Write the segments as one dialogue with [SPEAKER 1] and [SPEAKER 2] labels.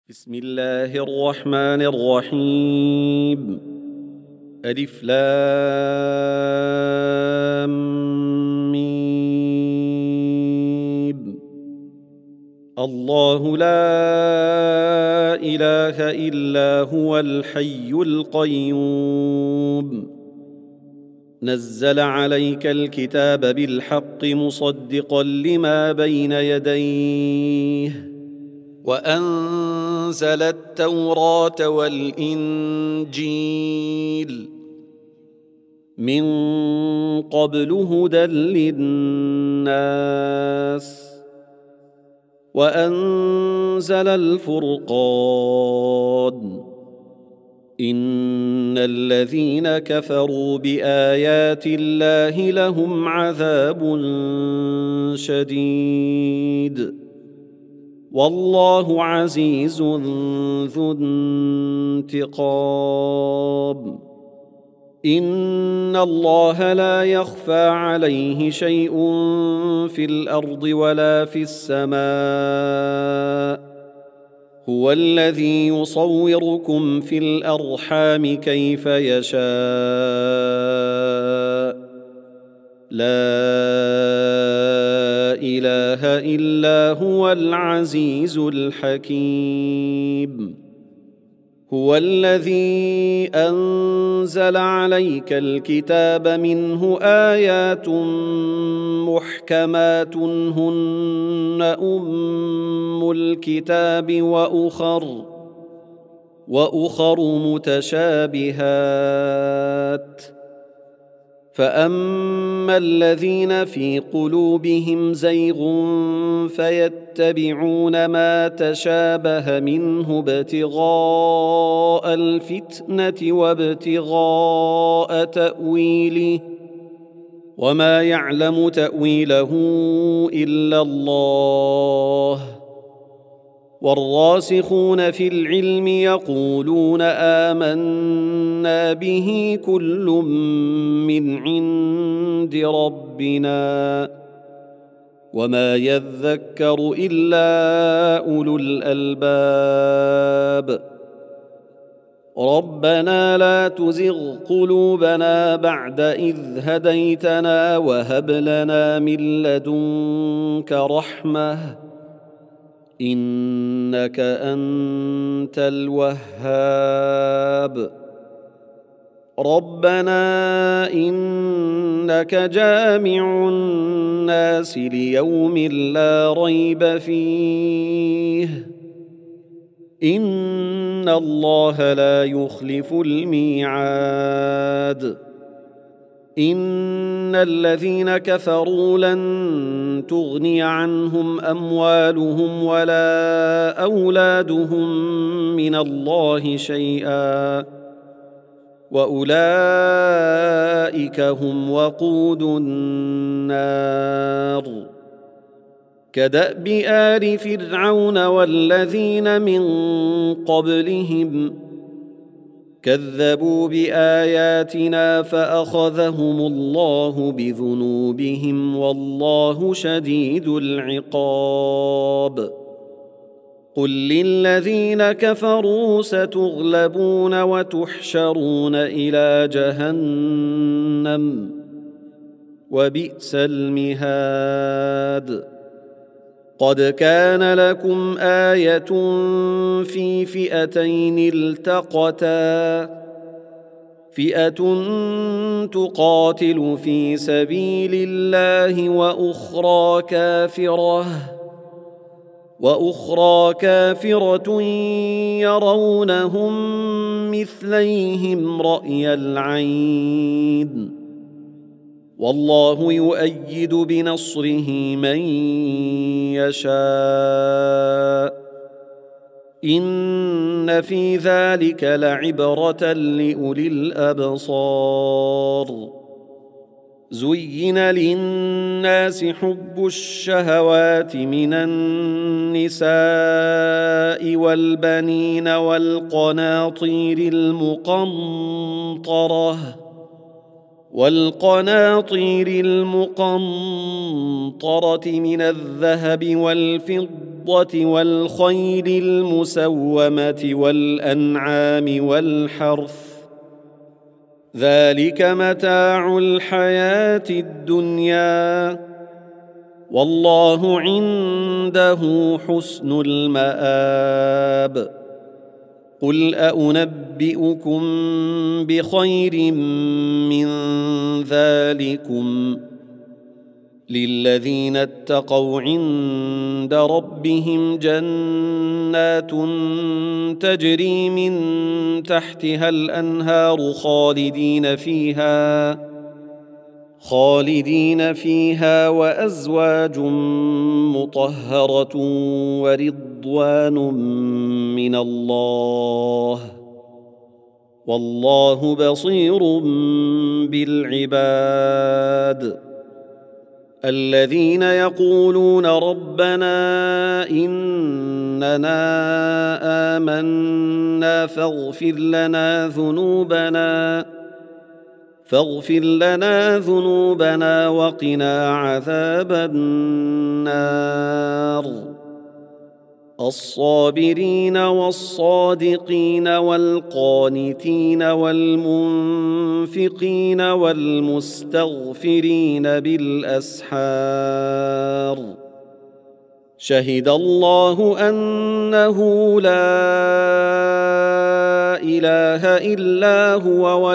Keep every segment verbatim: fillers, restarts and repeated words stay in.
[SPEAKER 1] بسم الله الرحمن الرحيم. ألف لام ميم. الله لا إله إلا هو الحي القيوم نزل عليك الكتاب بالحق مصدقا لما بين يديه وأنزل التوراة والإنجيل من قبل هدى للناس وأنزل الفرقان إن الذين كفروا بآيات الله لهم عذاب شديد والله عزيز ذو انتقام. إن الله لا يخفى عليه شيء في الأرض ولا في السماء هو الذي يصوركم في الأرحام كيف يشاء لا إله إلا هو العزيز الحكيم. هو الذي أنزل عليك الكتاب منه آيات محكمات هن أم الكتاب وأخر وأخر متشابهات فأما الذين في قلوبهم زيغ فيتبعون ما تشابه منه ابتغاء الفتنة وابتغاء تأويله وما يعلم تأويله إلا الله والراسخون في العلم يقولون آمنا به كل من عند ربنا وما يذكر إلا أولو الألباب. ربنا لا تزغ قلوبنا بعد إذ هديتنا وهب لنا من لدنك رحمة إنك أنت الوهاب. ربنا إنك جامع الناس ليوم لا ريب فيه إن الله لا يخلف الميعاد. إن الذين كفروا لن تغني عنهم أموالهم ولا أولادهم من الله شيئا وأولئك هم وقود النار. كدأب آل فرعون والذين من قبلهم كذبوا بآياتنا فأخذهم الله بذنوبهم والله شديد العقاب. قل للذين كفروا ستغلبون وتحشرون إلى جهنم وبئس المهاد. قد كان لكم آية في فئتين التقتا فئة تقاتل في سبيل الله وأخرى كافرة وأخرى كافرة يرونهم مثليهم رأي العين والله يؤيد بنصره من يشاء إن في ذلك لعبرة لأولي الأبصار. زين للناس حب الشهوات من النساء والبنين والقناطير المقنطرة والقناطير المقنطرة من الذهب والفضة والفضة والخيل المسومة والأنعام والحرث ذلك متاع الحياة الدنيا والله عنده حسن المآب قل أنبئكم بخير من ذلكم للذين اتقوا عند ربهم جنات تجري من تحتها الأنهار خالدين فيها خالدين فيها وأزواج مطهرة ورضوان من الله والله بصير بالعباد الذين يقولون ربنا إننا آمنا فاغفر لنا ذنوبنا فاغفر لنا ذنوبنا وقنا عذاب النار الصابرين والصادقين والقانتين والمنفقين والمستغفرين بالأسحار شهد الله أنه لا إله إلا هو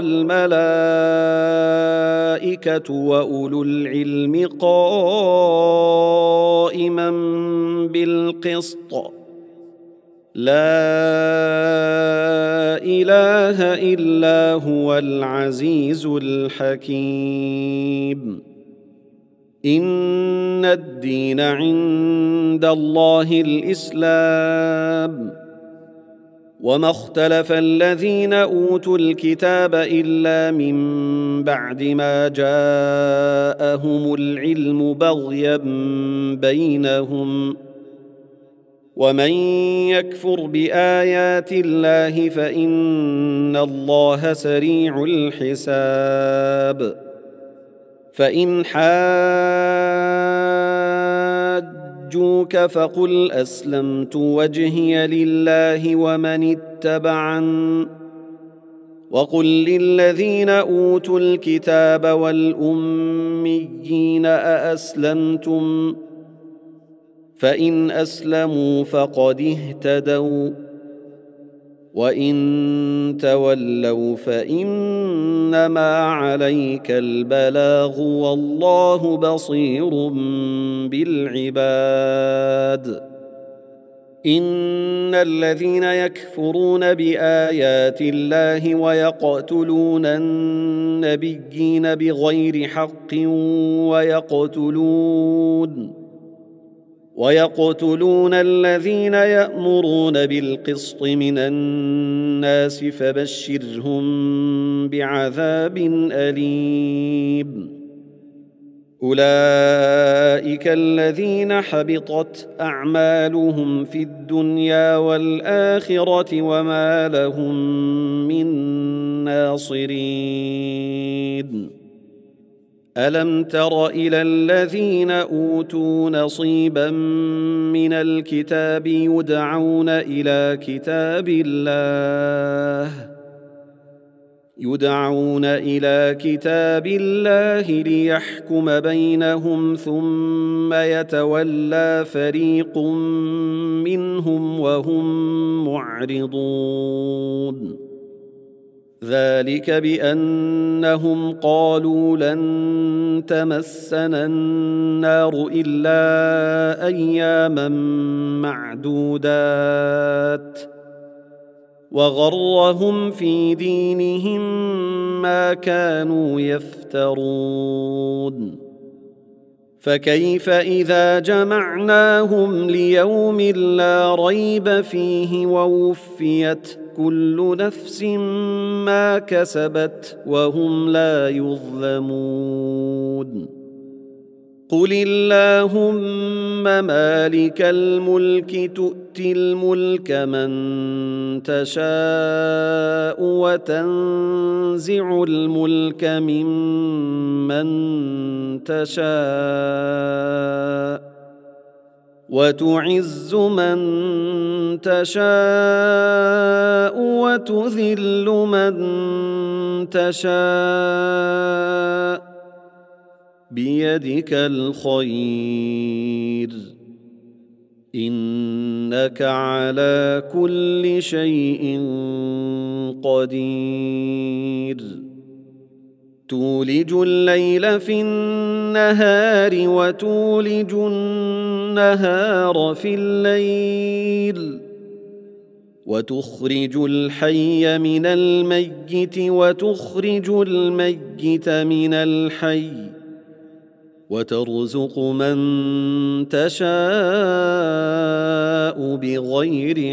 [SPEAKER 1] والملائكة وأولو العلم قائما بالقسط لا إله إلا هو العزيز الحكيم إن الدين عند الله الإسلام وما اختلف الذين أوتوا الكتاب إلا من بعد ما جاءهم العلم بغيا بينهم ومن يكفر بآيات الله فإن الله سريع الحساب فإن حاجوك فقل أسلمت وجهي لله ومن اتبعن وقل للذين أوتوا الكتاب والأميين أأسلمتم فإن أسلموا فقد اهتدوا وإن تولوا فإنما عليك البلاغ والله بصير بالعباد إن الذين يكفرون بآيات الله ويقتلون النبيين بغير حق ويقتلون ويقتلون الذين يأمرون بالقسط من الناس فبشرهم بعذاب أليم أولئك الذين حبطت أعمالهم في الدنيا والآخرة وما لهم من ناصرين ألم تر إلى الذين أوتوا نصيبا من الكتاب يدعون إلى كتاب الله يدعون إلى كتاب الله ليحكم بينهم ثم يتولى فريق منهم وهم معرضون ذلك بأنهم قالوا لن تمسنا النار إلا أياما معدودات وغرهم في دينهم ما كانوا يفترون فكيف إذا جمعناهم ليوم لا ريب فيه ووفيت كل نفس ما كسبت وهم لا يظلمون قل اللهم مالك الملك تؤتي الملك من تشاء وتنزع الملك ممن تشاء وتعز من تشاء وتذل من تشاء بيدك الخير إنك على كل شيء قدير تولج الليل في النهار وتولج النهار في الليل وتخرج الحي من الميت وتخرج الميت من الحي وترزق من تشاء بغير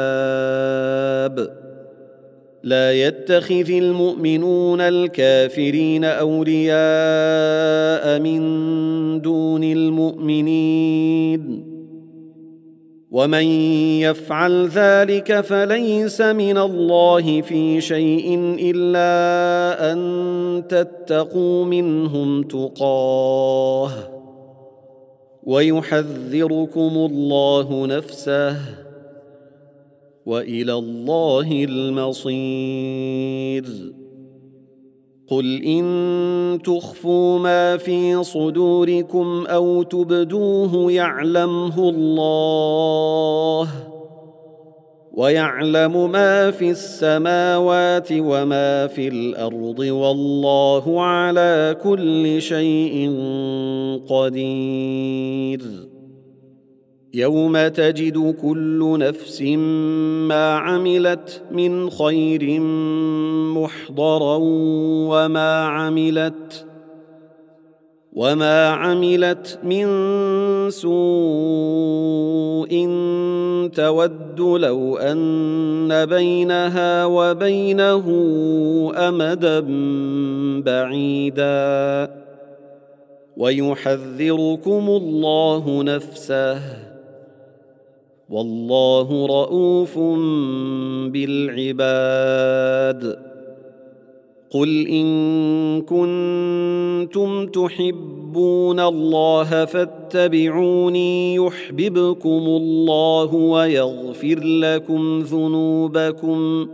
[SPEAKER 1] حساب لا يتخذ المؤمنون الكافرين أولياء من دون المؤمنين ومن يفعل ذلك فليس من الله في شيء إلا أن تتقوا منهم تقاه ويحذركم الله نفسه وإلى الله المصير قل إن تخفوا ما في صدوركم أو تبدوه يعلمه الله ويعلم ما في السماوات وما في الأرض والله على كل شيء قدير يوم تجد كل نفس ما عملت من خير محضرا وما عملت وما عملت من سوء تود لو أن بينها وبينه أمدا بعيدا ويحذركم الله نفسه والله رءوف بالعباد قل إن كنتم تحبون الله فاتبعوني يحببكم الله ويغفر لكم ذنوبكم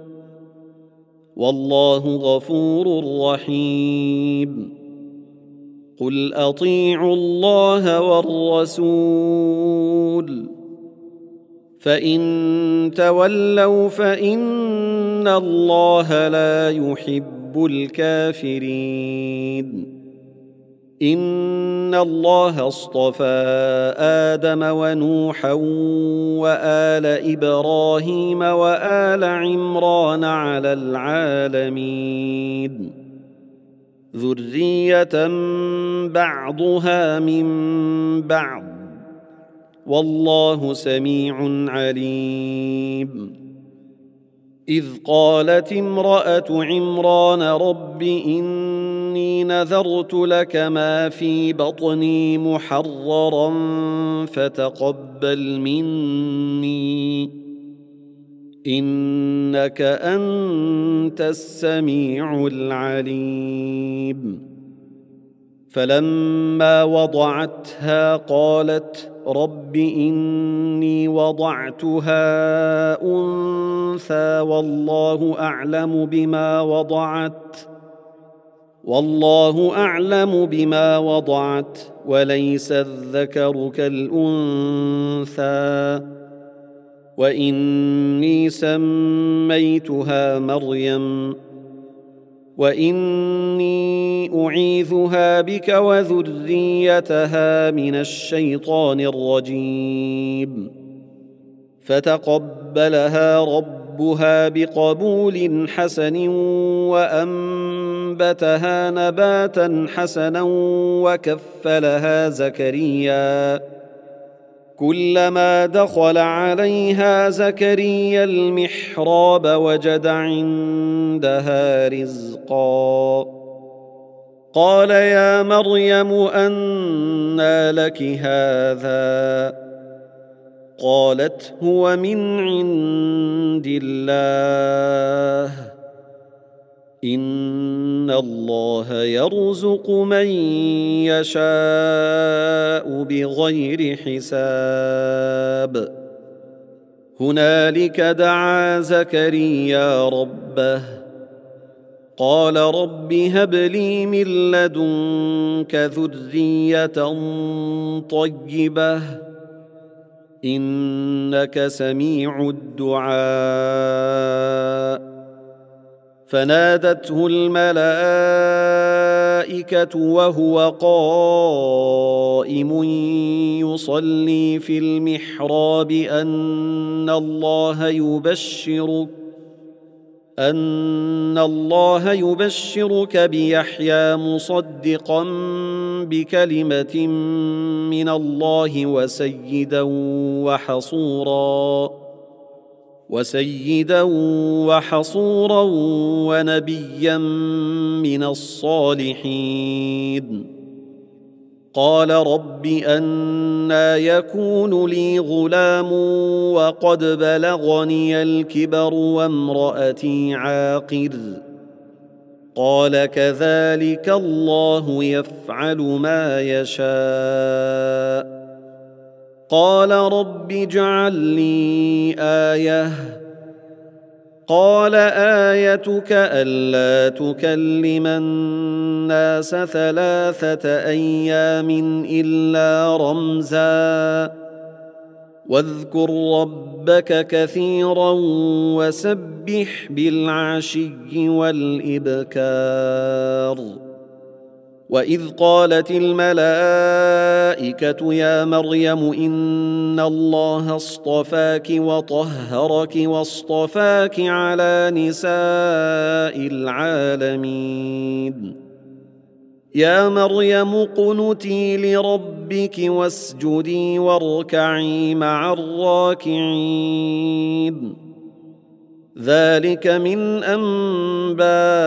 [SPEAKER 1] والله غفور رحيم قل أطيعوا الله والرسول فإن تولوا فإن الله لا يحب الكافرين إن الله اصطفى آدم ونوحا وآل إبراهيم وآل عمران على العالمين ذرية بعضها من بعض والله سميع عليم إذ قالت امرأة عمران رب إني نذرت لك ما في بطني محررا فتقبل مني إنك أنت السميع العليم فلما وضعتها قالت رب إني وضعتها أنثى والله أعلم بما وضعت والله أعلم بما وضعت وليس الذكر كالأنثى وإني سميتها مريم وإني أعيذها بك وذريتها من الشيطان الرجيم فتقبلها ربها بقبول حسن وأنبتها نباتا حسنا وكفلها زكريا كلما دخل عليها زكريا المحراب وجد عندها رزقا قال يا مريم أنى لك هذا قالت هو من عند الله إن الله يرزق من يشاء بغير حساب. هنالك دعا زكريا ربه قال رب هب لي من لدنك ذرية طيبة إنك سميع الدعاء. فنادته الملائكة وهو قائم يصلي في المحراب أن الله يبشرك أن الله يبشرك بيحيى مصدقا بكلمة من الله وسيدا وحصورا وسيدا وحصورا ونبيا من الصالحين. قال رب أنى يكون لي غلام وقد بلغني الكبر وامرأتي عاقر. قال كذلك الله يفعل ما يشاء. قال رب اجعل لي آية. قال آيتك ألا تكلم الناس ثلاثة أيام إلا رمزا واذكر ربك كثيرا وسبح بالعشي والإبكار. وإذ قالت الملائكة يا مريم إن الله اصطفاك وطهرك واصطفاك على نساء العالمين. يا مريم اقنتي لربك واسجدي واركعي مع الراكعين. ذلك من أنباء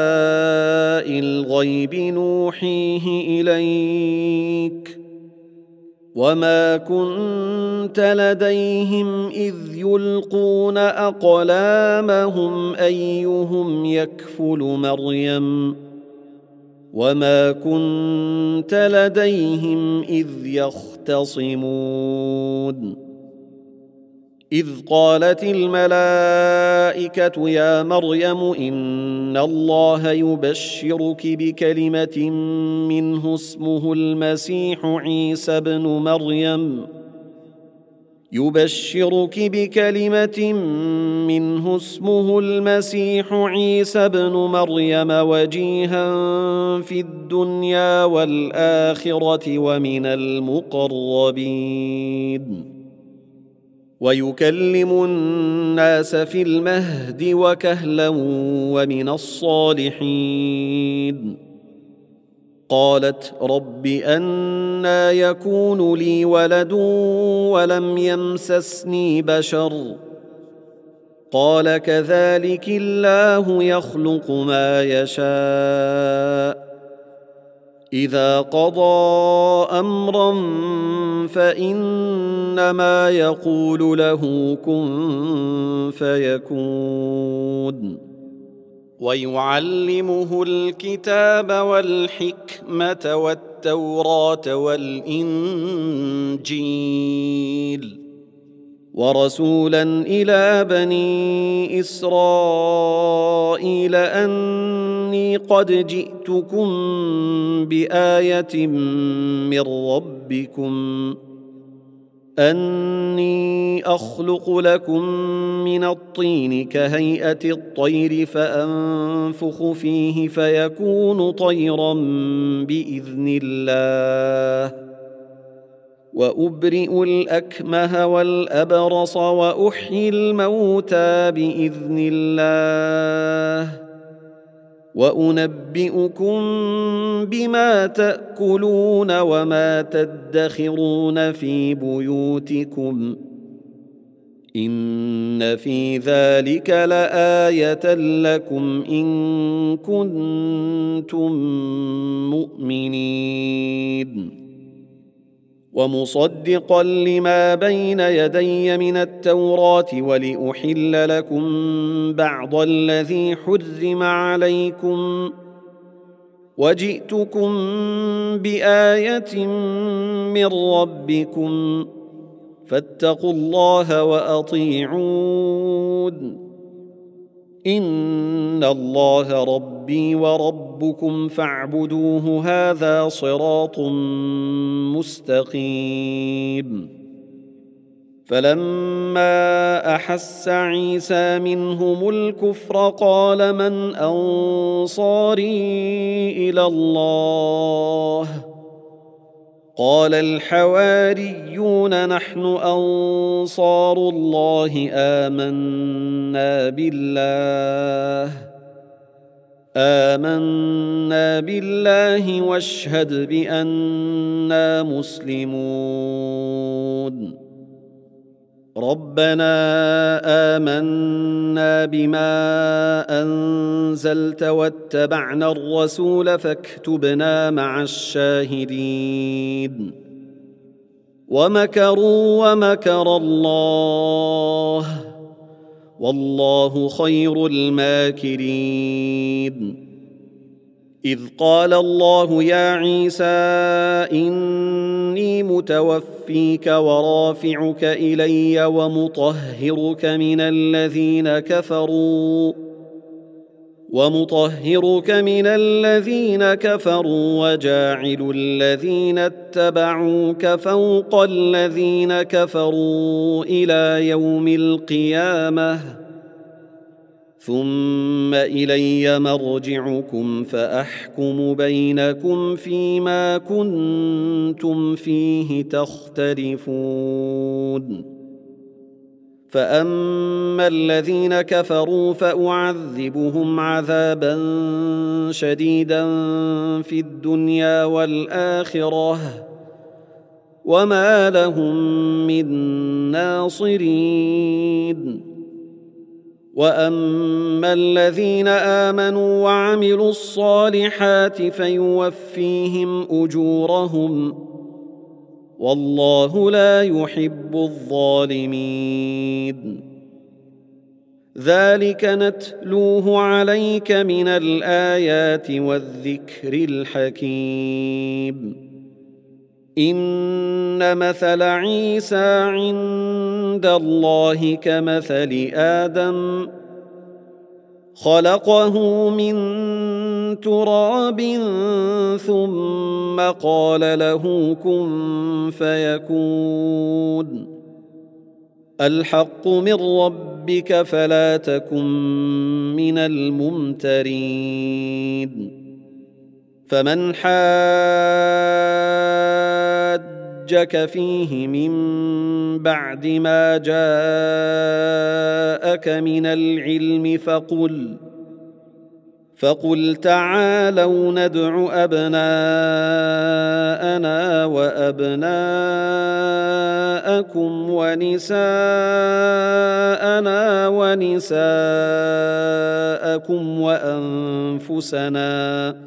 [SPEAKER 1] الغيب نوحيه إليك وما كنت لديهم إذ يلقون أقلامهم أيهم يكفل مريم وما كنت لديهم إذ يختصمون. إذ قالت الملائكة يا مريم إن الله يبشرك بكلمة منه اسمه المسيح عيسى بن مريم يبشرك بكلمة منه اسمه المسيح عيسى بن مريم وجيها في الدنيا والآخرة ومن المقربين ويكلم الناس في المهد وكهلا ومن الصالحين. قالت رب أنى يكون لي ولد ولم يمسسني بشر قال كذلك الله يخلق ما يشاء إذا قضى أمرا فإنما يقول له كن فيكون. ويعلمه الكتاب والحكمة والتوراة والإنجيل ورسولا إلى بني إسرائيل أني قد جئتكم بآية من ربكم أني أخلق لكم من الطين كهيئة الطير فأنفخ فيه فيكون طيرا بإذن الله وأبرئ الأكمه والأبرص وأحيي الموتى بإذن الله وأنبئكم بما تأكلون وما تدخرون في بيوتكم إن في ذلك لآية لكم إن كنتم مؤمنين. ومصدقا لما بين يدي من التوراة ولأحل لكم بعض الذي حرم عليكم وجئتكم بآية من ربكم فاتقوا الله وأطيعون إن الله ربي وربكم فاعبدوه هذا صراط مستقيم. فلما أحس عيسى منهم الكفر قال من أنصاري إلى الله قال الحواريون نحن أنصار الله آمنا بالله آمنا بالله واشهد بأننا مسلمون. ربنا آمنا بما أنزلت واتبعنا الرسول فاكتبنا مع الشاهدين. ومكروا ومكر الله والله خير الماكرين. إذ قال الله يا عيسى إني متوفيك ورافعك إلي ومطهرك من الذين كفروا ومطهرك من الذين كفروا وجاعل الذين اتبعوك فوق الذين كفروا إلى يوم القيامة ثم إلي مرجعكم فأحكم بينكم فيما كنتم فيه تختلفون. فأما الذين كفروا فأعذبهم عذابا شديدا في الدنيا والآخرة وما لهم من ناصرين. وأما الذين آمنوا وعملوا الصالحات فيوفيهم أجورهم والله لا يحب الظالمين. ذلك نتلوه عليك من الآيات والذكر الحكيم. إن مثل عيسى عند الله كمثل آدم خلقه من تراب ثم قال له كن فيكون. الحق من ربك فلا تكن من الممترين. فمن حاجك فيه من بعد ما جاءك من العلم فقل فقل تعالوا ندع أبناءنا وأبناءكم ونساءنا ونساءكم وأنفسنا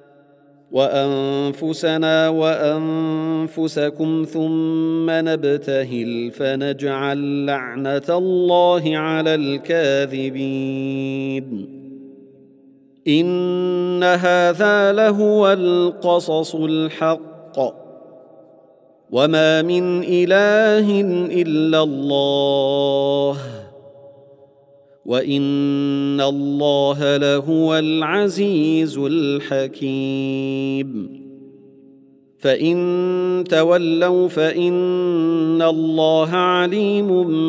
[SPEAKER 1] وأنفسنا وأنفسكم ثم نبتهل فنجعل لعنة الله على الكاذبين. إن هذا لهو القصص الحق وما من إله إلا الله وإن الله لهو العزيز الحكيم. فإن تولوا فإن الله عليم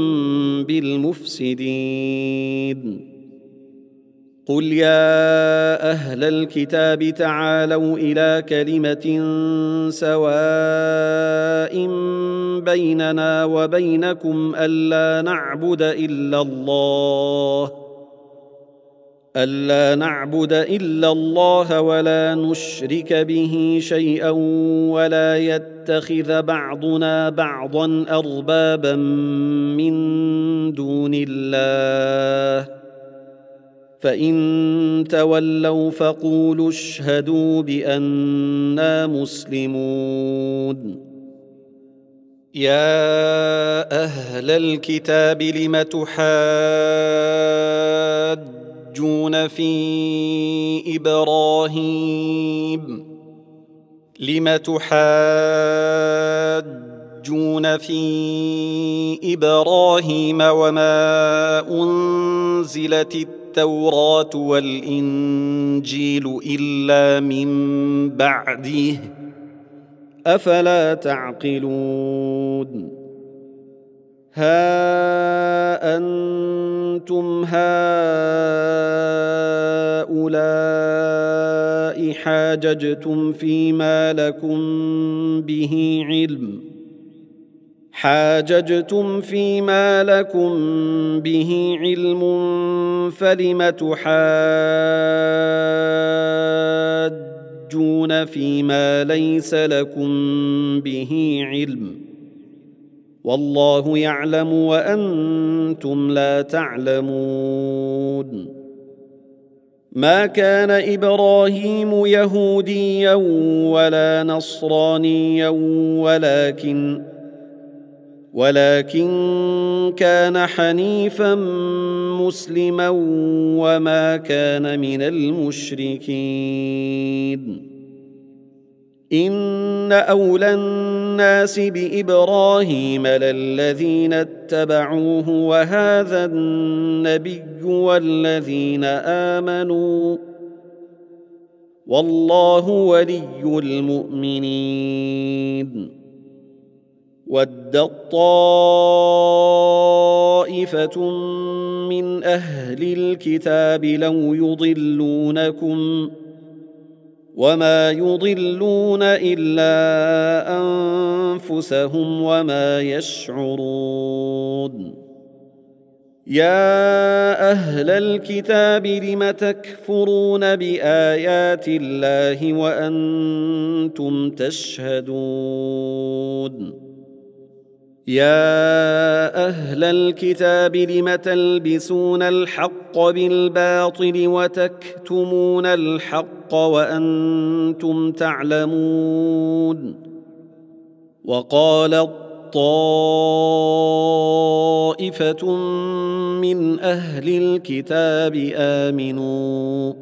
[SPEAKER 1] بالمفسدين. قل يا أهل الكتاب تعالوا إلى كلمة سواء بيننا وبينكم ألا نعبد إلا الله ألا نعبد إلا الله ولا نشرك به شيئا ولا يتخذ بعضنا بعضا أربابا من دون الله. فإن تولوا فقولوا اشهدوا بأننا مسلمون. يا أهل الكتاب لم تحاجون في إبراهيم لم تحاجون في إبراهيم وما أنزلت التوراة والإنجيل إلا من بعده أفلا تعقلون ها أنتم هؤلاء حاججتم فيما لكم به علم حاججتم فيما لكم به علم فلم تحاجون فيما ليس لكم به علم والله يعلم وأنتم لا تعلمون ما كان إبراهيم يهوديا ولا نصرانيا ولكن ولكن كان حنيفا مسلما وما كان من المشركين إن أولى الناس بإبراهيم للذين اتبعوه وهذا النبي والذين آمنوا والله ولي المؤمنين ودت طائفة من أهل الكتاب لو يضلونكم وما يضلون إلا أنفسهم وما يشعرون يا أهل الكتاب لم تكفرون بآيات الله وأنتم تشهدون يا أهل الكتاب لم تلبسون الحق بالباطل وتكتمون الحق وأنتم تعلمون وقالت طائفة من أهل الكتاب آمنوا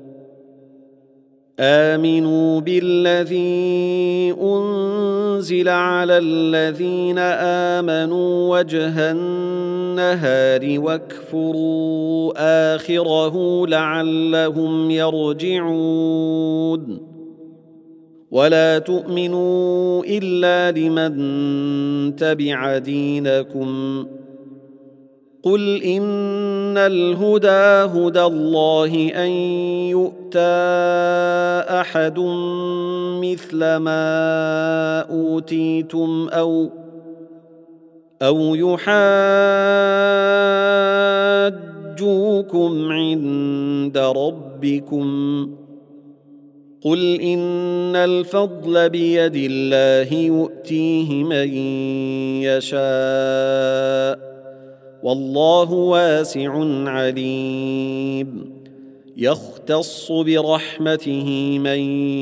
[SPEAKER 1] آمنوا بالذي أنزل على الذين آمنوا وجه النهار واكفروا آخره لعلهم يرجعون ولا تؤمنوا إلا لمن تبع دينكم قل إن الهدى هدى الله أن يؤتى أحد مثل ما أوتيتم أو أو يحاجوكم عند ربكم قل إن الفضل بيد الله يؤتيه من يشاء والله واسع عليم يختص برحمته من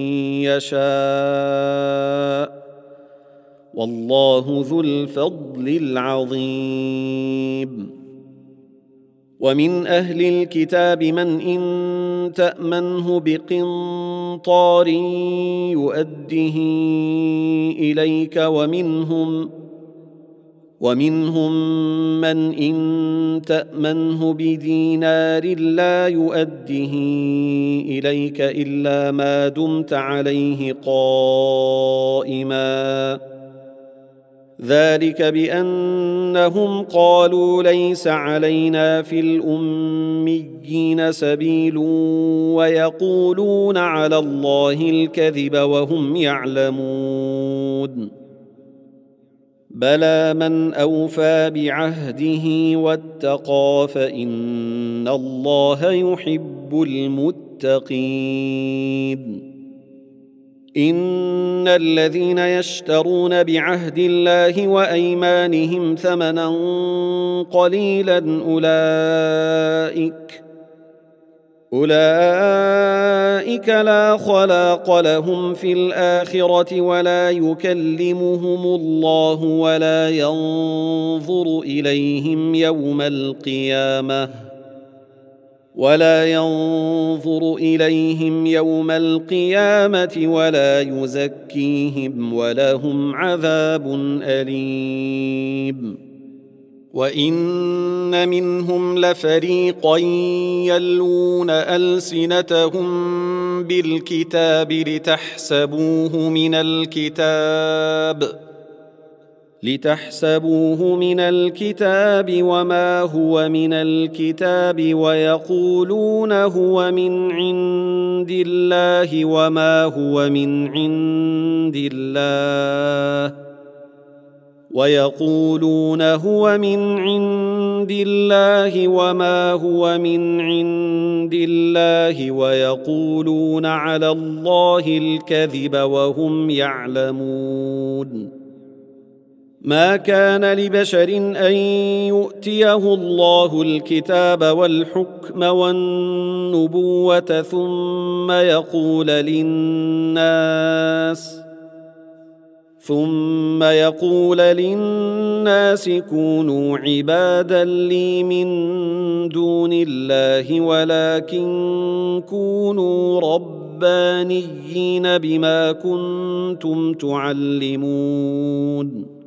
[SPEAKER 1] يشاء والله ذو الفضل العظيم ومن أهل الكتاب من إن تأمنه بقنطار يؤده إليك ومنهم ومنهم من إن تأمنه بدينار لا يؤده إليك إلا ما دمت عليه قائما ذلك بأنهم قالوا ليس علينا في الأميين سبيل ويقولون على الله الكذب وهم يعلمون بلى من أوفى بعهده واتقى فإن الله يحب المتقين إن الذين يشترون بعهد الله وأيمانهم ثمنا قليلا أولئك أولئك لا خلاق لهم في الآخرة ولا يكلمهم الله ولا ينظر إليهم يوم القيامة ولا ينظر إليهم يوم القيامة ولا يزكيهم ولهم عذاب أليم. وإن منهم لفريقا يلوون ألسنتهم بالكتاب لتحسبوه من الكتاب لتحسبوه من الكتاب وما هو من الكتاب ويقولون هو من عند الله وما هو من عند الله ويقولون هو من عند الله وما هو من عند الله ويقولون على الله الكذب وهم يعلمون. ما كان لبشر أن يؤتيه الله الكتاب والحكم والنبوة ثم يقول للناس ثم يقول للناس كونوا عبادا لي من دون الله ولكن كونوا ربانيين بما كنتم تعلمون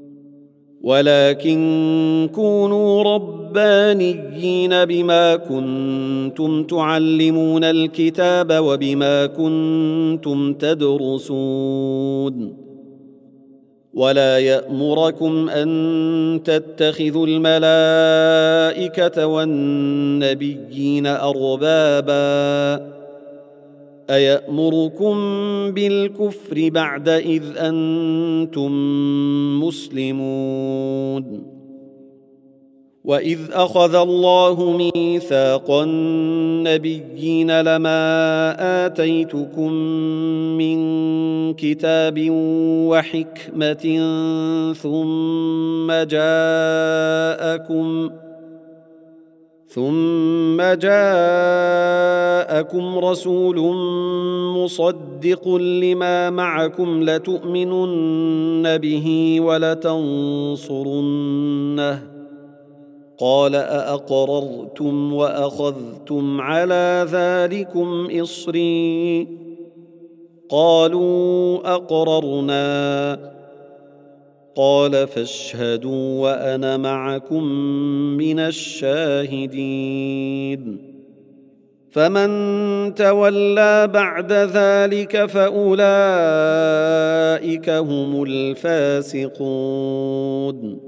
[SPEAKER 1] ولكن كونوا ربانيين بما كنتم تعلمون الكتاب وبما كنتم تدرسون ولا يأمركم أن تتخذوا الملائكة والنبيين أربابا أيأمركم بالكفر بعد إذ أنتم مسلمون. وإذ أخذ الله ميثاق النبيين لما آتيتكم من كتاب وحكمة ثم جاءكم ثم جاءكم رسول مصدق لما معكم لتؤمنن به ولتنصرنه قال أأقررتم وأخذتم على ذلكم إصري قالوا أقررنا قال فاشهدوا وأنا معكم من الشاهدين. فمن تولى بعد ذلك فأولئك هم الفاسقون.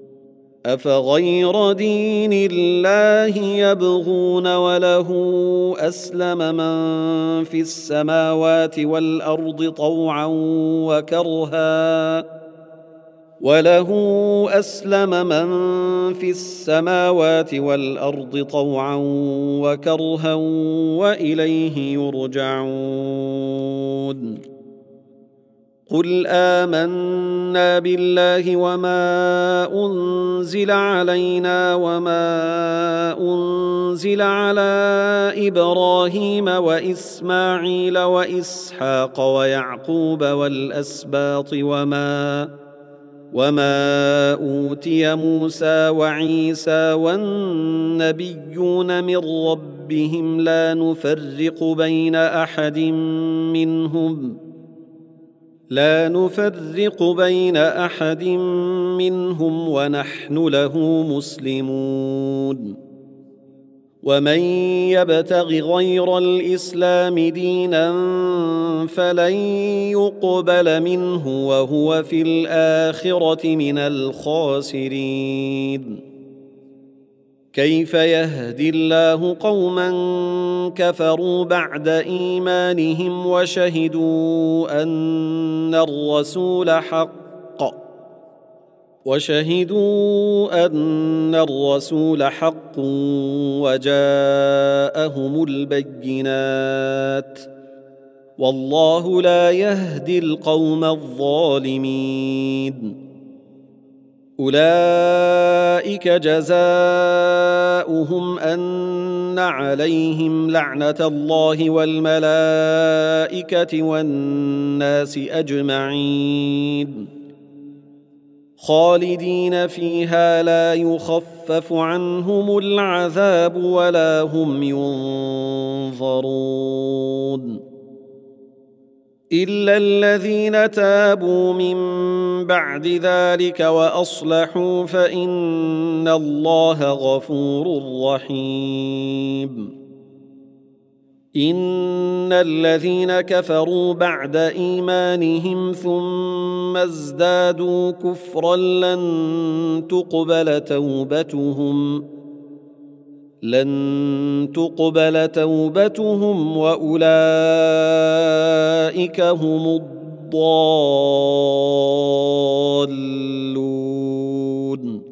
[SPEAKER 1] أفغير دين الله يبغون وله أسلم من في السماوات والأرض طوعا وكرها وله أسلم من في السماوات والأرض طوعا وكرها وإليه يرجعون. قل آمنا بالله وما أنزل علينا وما أنزل على إبراهيم وإسماعيل وإسحاق ويعقوب والأسباط وما وما أوتي موسى وعيسى والنبيون من ربهم لا نفرق بين أحد منهم لا نفرق بين أحد منهم ونحن له مسلمون. ومن يبتغ غير الإسلام دينا فلن يقبل منه وهو في الآخرة من الخاسرين. كيف يهدي الله قوما كفروا بعد إيمانهم وشهدوا أن الرسول حق وشهدوا أن الرسول حق وجاءهم البينات والله لا يهدي القوم الظالمين. أولئك جزاؤهم أن عليهم لعنة الله والملائكة والناس أجمعين خالدين فيها لا يخفف عنهم العذاب ولا هم ينظرون إلا الذين تابوا من بعد ذلك وأصلحوا فإن الله غفور رحيم إن الذين كفروا بعد إيمانهم ثم ازدادوا كفرا لن تقبل توبتهم لن تقبل توبتهم وأولئك هم الضالون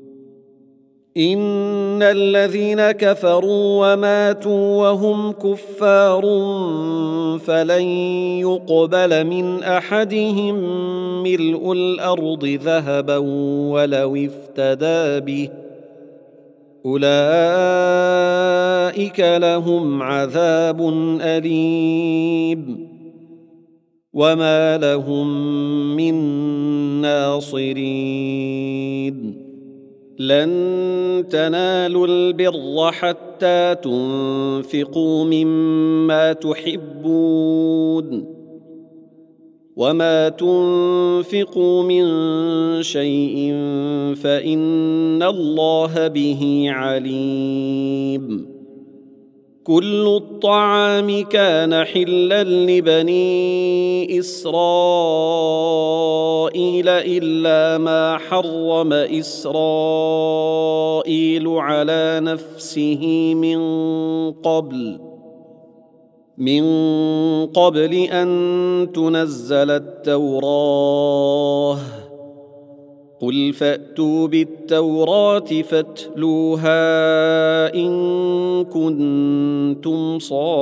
[SPEAKER 1] إن الذين كفروا وماتوا وهم كفار فلن يقبل من أحدهم ملء الأرض ذهبا ولو افتدى به أولئك لهم عذاب أليم وما لهم من ناصرين لن تنالوا البر حتى تنفقوا مما تحبون وما تنفقوا من شيء فإن الله به عليم كل الطعام كان حلا لبني إسرائيل إلا ما حرم إسرائيل على نفسه من قبل من قبل أن تنزل التوراة قل فأتوا بالتوراة فاتلوها إن كنتم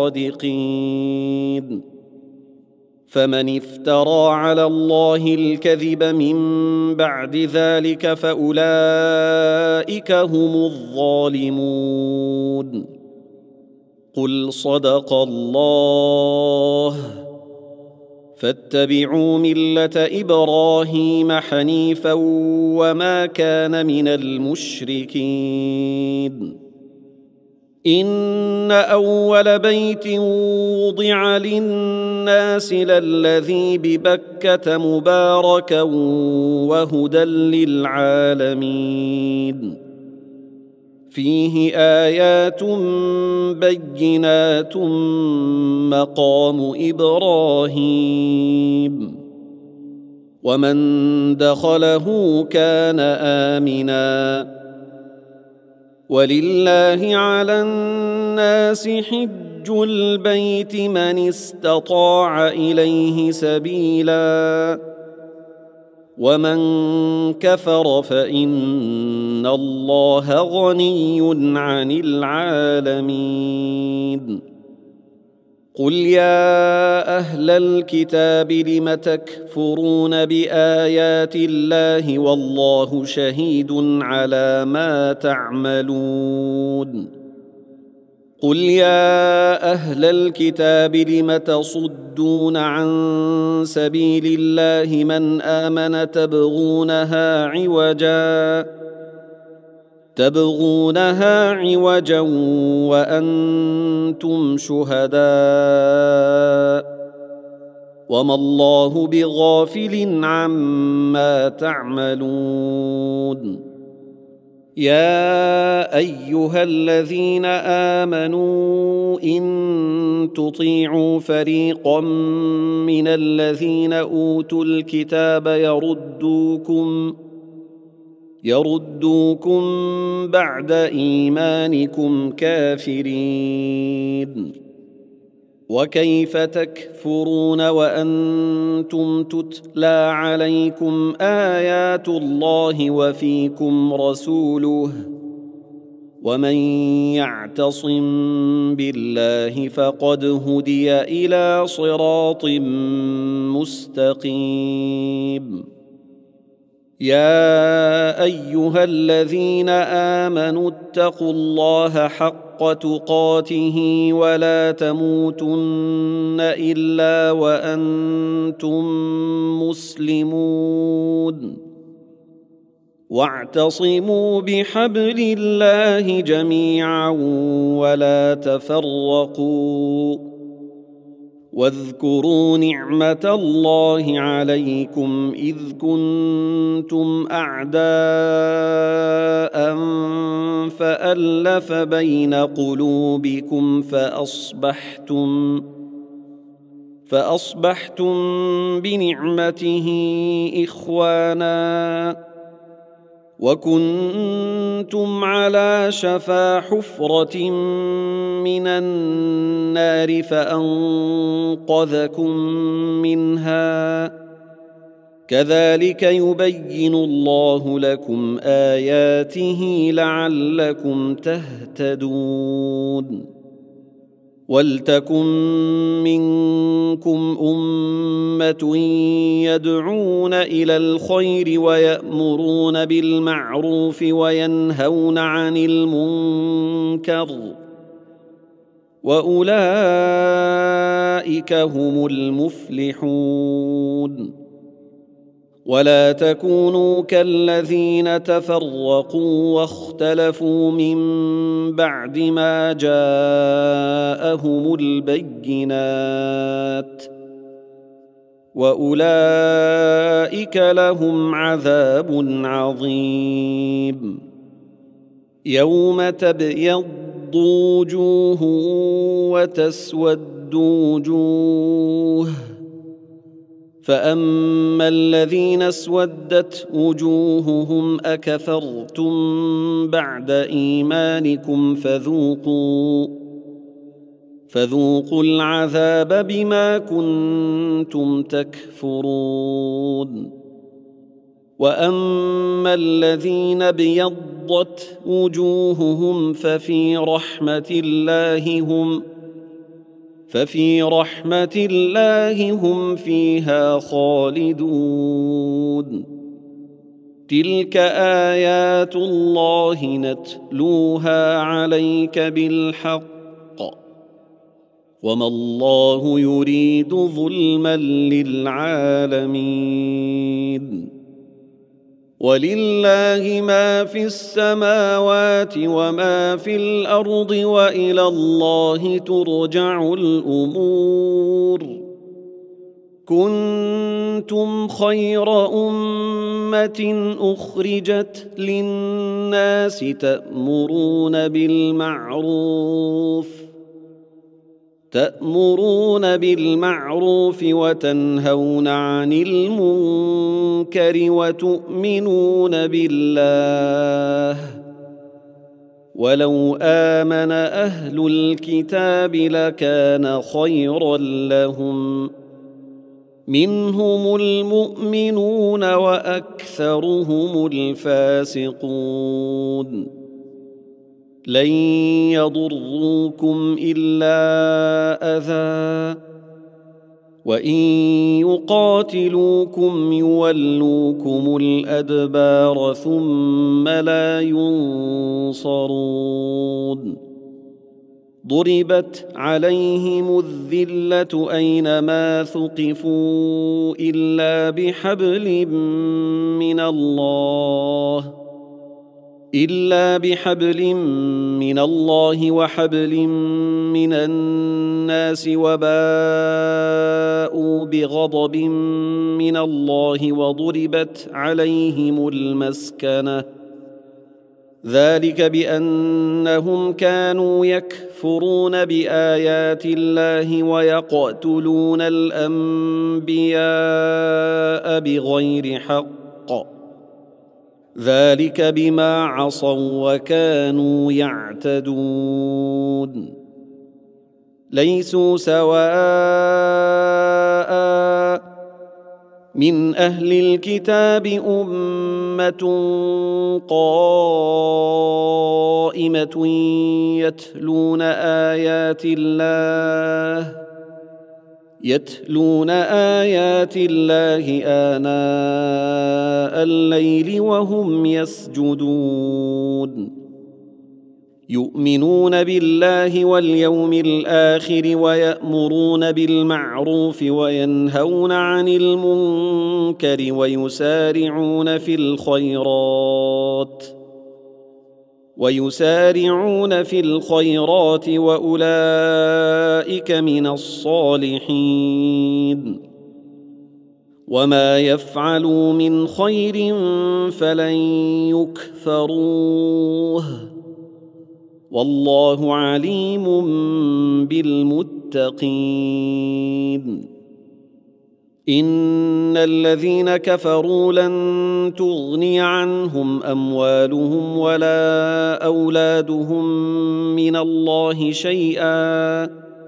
[SPEAKER 1] صادقين فمن افترى على الله الكذب من بعد ذلك فأولئك هم الظالمون قل صدق الله فاتبعوا ملة إبراهيم حنيفا وما كان من المشركين إن أول بيت وضع للناس للذي ببكة مباركا وهدى للعالمين فيه آيات بينات مقام إبراهيم ومن دخله كان آمنا ولله على الناس حج البيت من استطاع إليه سبيلا ومن كفر فإن الله غني عن العالمين قل يا أهل الكتاب لم تكفرون بآيات الله والله شهيد على ما تعملون قل يا أهل الكتاب لم تصدون عن سبيل الله من آمن تبغونها عوجا تبغونها عوجا وأنتم شهداء وما الله بغافل عما تعملون يا أيها الذين آمنوا إن تطيعوا فريقا من الذين أوتوا الكتاب يردوكم يردوكم بعد إيمانكم كافرين وكيف تكفرون وأنتم تتلى عليكم آيات الله وفيكم رسوله ومن يعتصم بالله فقد هدي إلى صراط مستقيم يا أيها الذين آمنوا اتقوا الله حق تقاته ولا تموتن إلا وأنتم مسلمون واعتصموا بحبل الله جميعا ولا تفرقوا واذكروا نعمة الله عليكم إذ كنتم أعداء فألف بين قلوبكم فأصبحتم فأصبحتم بنعمته إخوانا وكنتم على شفا حفرة من النار فأنقذكم منها كذلك يبين الله لكم آياته لعلكم تهتدون ولتكن منكم أمة يدعون إلى الخير ويأمرون بالمعروف وينهون عن المنكر وأولئك هم المفلحون ولا تكونوا كالذين تفرقوا واختلفوا من بعد ما جاءهم البينات وأولئك لهم عذاب عظيم يوم تبيض وجوه وتسود وجوه فأما الذين اسودت وجوههم أكفرتم بعد إيمانكم فذوقوا فذوقوا العذاب بما كنتم تكفرون وأما الذين ابيضت وجوههم ففي رحمة الله هم ففي رحمة الله هم فيها خالدون تلك آيات الله نتلوها عليك بالحق وما الله يريد ظلما للعالمين ولله ما في السماوات وما في الأرض وإلى الله ترجع الأمور كنتم خير أمة أخرجت للناس تأمرون بالمعروف تأمرون بالمعروف وتنهون عن المنكر وتؤمنون بالله ولو آمن أهل الكتاب لكان خيرا لهم منهم المؤمنون وأكثرهم الفاسقون لن يضروكم إلا أذى وإن يقاتلوكم يولوكم الأدبار ثم لا ينصرون ضربت عليهم الذلة أينما ثقفوا إلا بحبل من الله إلا بحبل من الله وحبل من الناس وباءوا بغضب من الله وضربت عليهم المسكنة ذلك بأنهم كانوا يكفرون بآيات الله ويقتلون الأنبياء بغير حق ذلك بما عصوا وكانوا يعتدون ليسوا سواء من أهل الكتاب أمة قائمة يتلون آيات الله يتلون آيات الله آناء الليل وهم يسجدون يؤمنون بالله واليوم الآخر ويأمرون بالمعروف وينهون عن المنكر ويسارعون في الخيرات ويسارعون في الخيرات وأولئك من الصالحين وما يفعلوا من خير فلن يكفروه والله عليم بالمتقين إن الذين كفروا لن تغني عنهم أموالهم ولا أولادهم من الله شيئا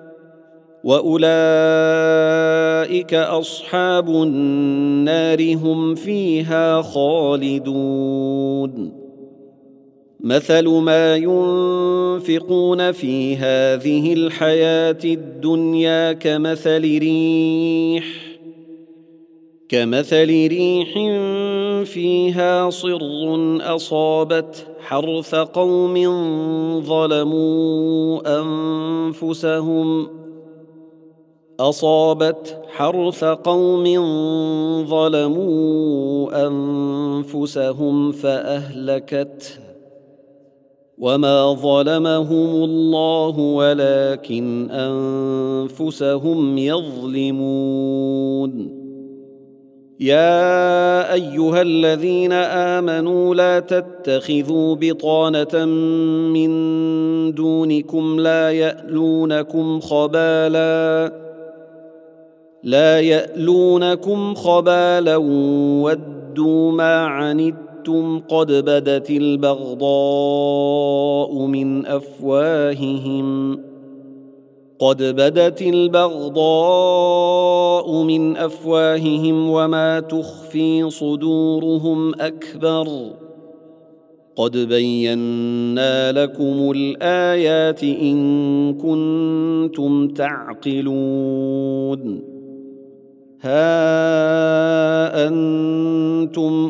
[SPEAKER 1] وأولئك أصحاب النار هم فيها خالدون مثل ما ينفقون في هذه الحياة الدنيا كمثل ريح كمثل ريح فيها صر أصابت حرث قوم ظلموا أنفسهم أصابت حرث قوم ظلموا أنفسهم فأهلكته وما ظلمهم الله ولكن أنفسهم يظلمون يا أيها الذين آمنوا لا تتخذوا بطانة من دونكم لا يألونكم خبالا لا يألونكم خبالا ودوا ما عنتم قد بدت البغضاء من أفواههم قد بدت البغضاء من أفواههم وما تخفي صدورهم أكبر قد بينا لكم الآيات إن كنتم تعقلون ها أنتم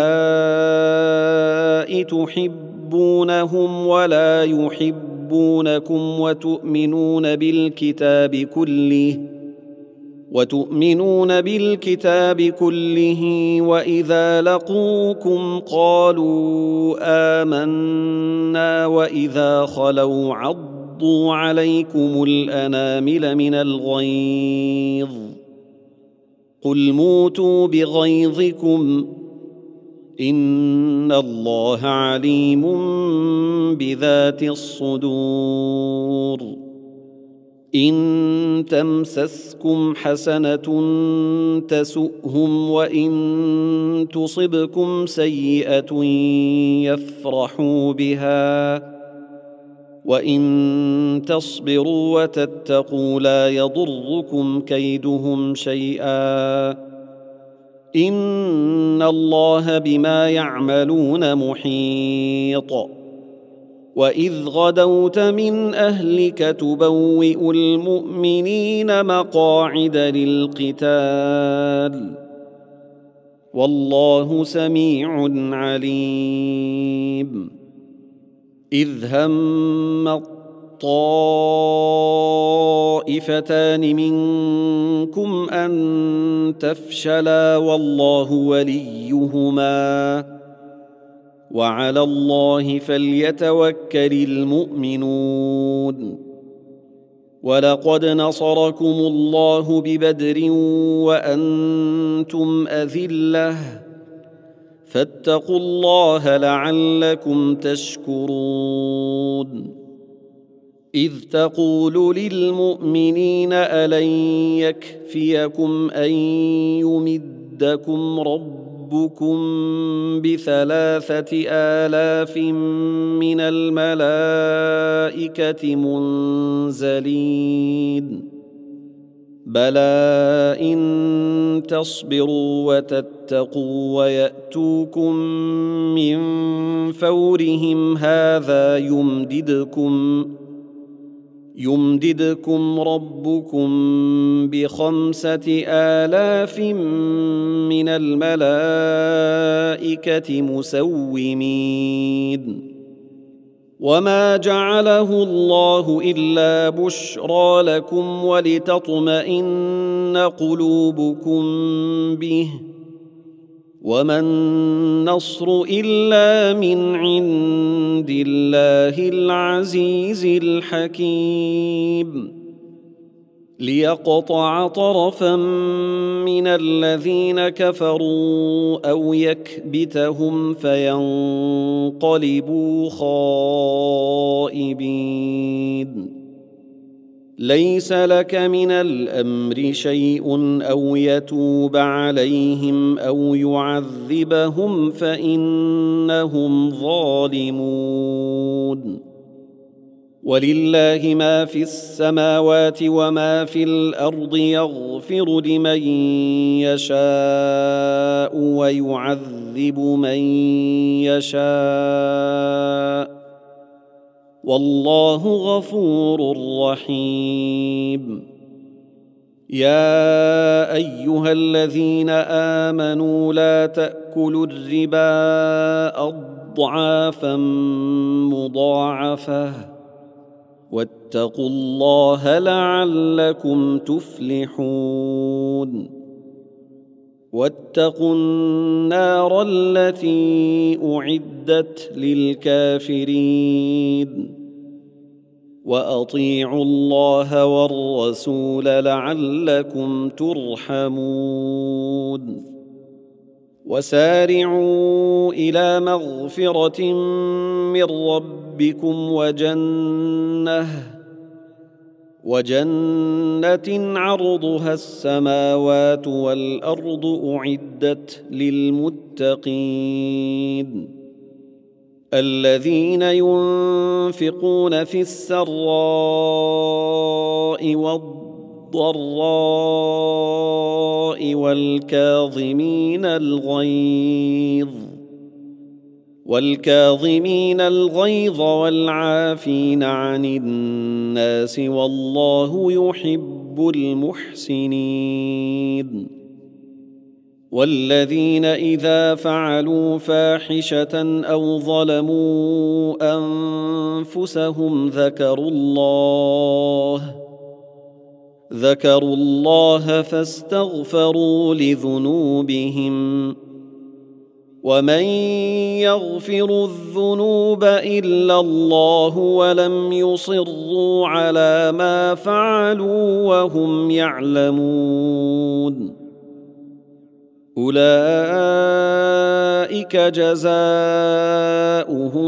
[SPEAKER 1] أولئك تحبونهم ولا يحبونكم وتؤمنون بالكتاب كله وتؤمنون بالكتاب كله وإذا لقوكم قالوا آمنا وإذا خلوا عضوا عليكم الأنامل من الغيظ قل موتوا بغيظكم إن الله عليم بذات الصدور إن تمسسكم حسنة تسؤهم وإن تصبكم سيئة يفرحوا بها وإن تصبروا وتتقوا لا يضركم كيدهم شيئا إن الله بما يعملون محيط وإذ غدوت من أهلك تبوئ المؤمنين مقاعد للقتال والله سميع عليم إذ هم الطائفتان منكم أن تفشلا والله وليهما وعلى الله فليتوكل المؤمنون ولقد نصركم الله ببدر وأنتم أذلة فاتقوا الله لعلكم تشكرون إذ تقول للمؤمنين ألن يكفيكم أن يمدكم ربكم بثلاثة آلاف من الملائكة منزلين بلى إن تصبروا وتتقوا ويأتوكم من فورهم هذا يمددكم يمددكم ربكم بخمسة آلاف من الملائكة مسومين وما جعله الله إلا بشرى لكم ولتطمئن قلوبكم به وما النصر إلا من عند الله العزيز الحكيم ليقطع طرفا من الذين كفروا أو يكبتهم فينقلبوا خائبين ليس لك من الأمر شيء أو يتوب عليهم أو يعذبهم فإنهم ظالمون ولله ما في السماوات وما في الأرض يغفر لمن يشاء ويعذب من يشاء والله غفور رحيم يا أيها الذين آمنوا لا تأكلوا الربا أضعافا مضاعفة واتقوا الله لعلكم تفلحون واتقوا النار التي أعدت للكافرين وأطيعوا الله والرسول لعلكم ترحمون وسارعوا إلى مغفرة من ربكم وجنة وجنة عرضها السماوات والأرض أعدت للمتقين الذين ينفقون في السراء والضراء والكاظمين الغيظ والكاظمين الغيظ والعافين عن الناس والله يحب المحسنين والذين إذا فعلوا فاحشة أو ظلموا أنفسهم ذكروا الله ذكروا الله فاستغفروا لذنوبهم ومن يغفر الذنوب إلا الله ولم يصروا على ما فعلوا وهم يعلمون أولئك جزاؤهم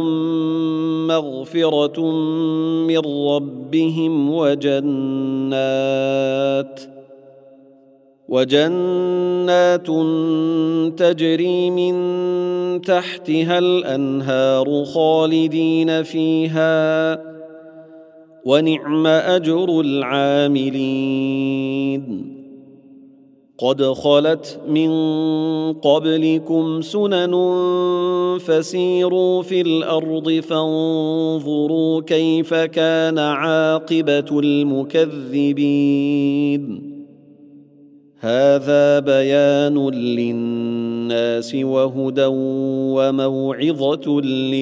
[SPEAKER 1] مغفرة من ربهم وجنات وجنات تجري من تحتها الأنهار خالدين فيها ونعم أجر العاملين قد خلت من قبلكم سنن فسيروا في الأرض فانظروا كيف كان عاقبة المكذبين هذا بيان للناس وهدى وموعظة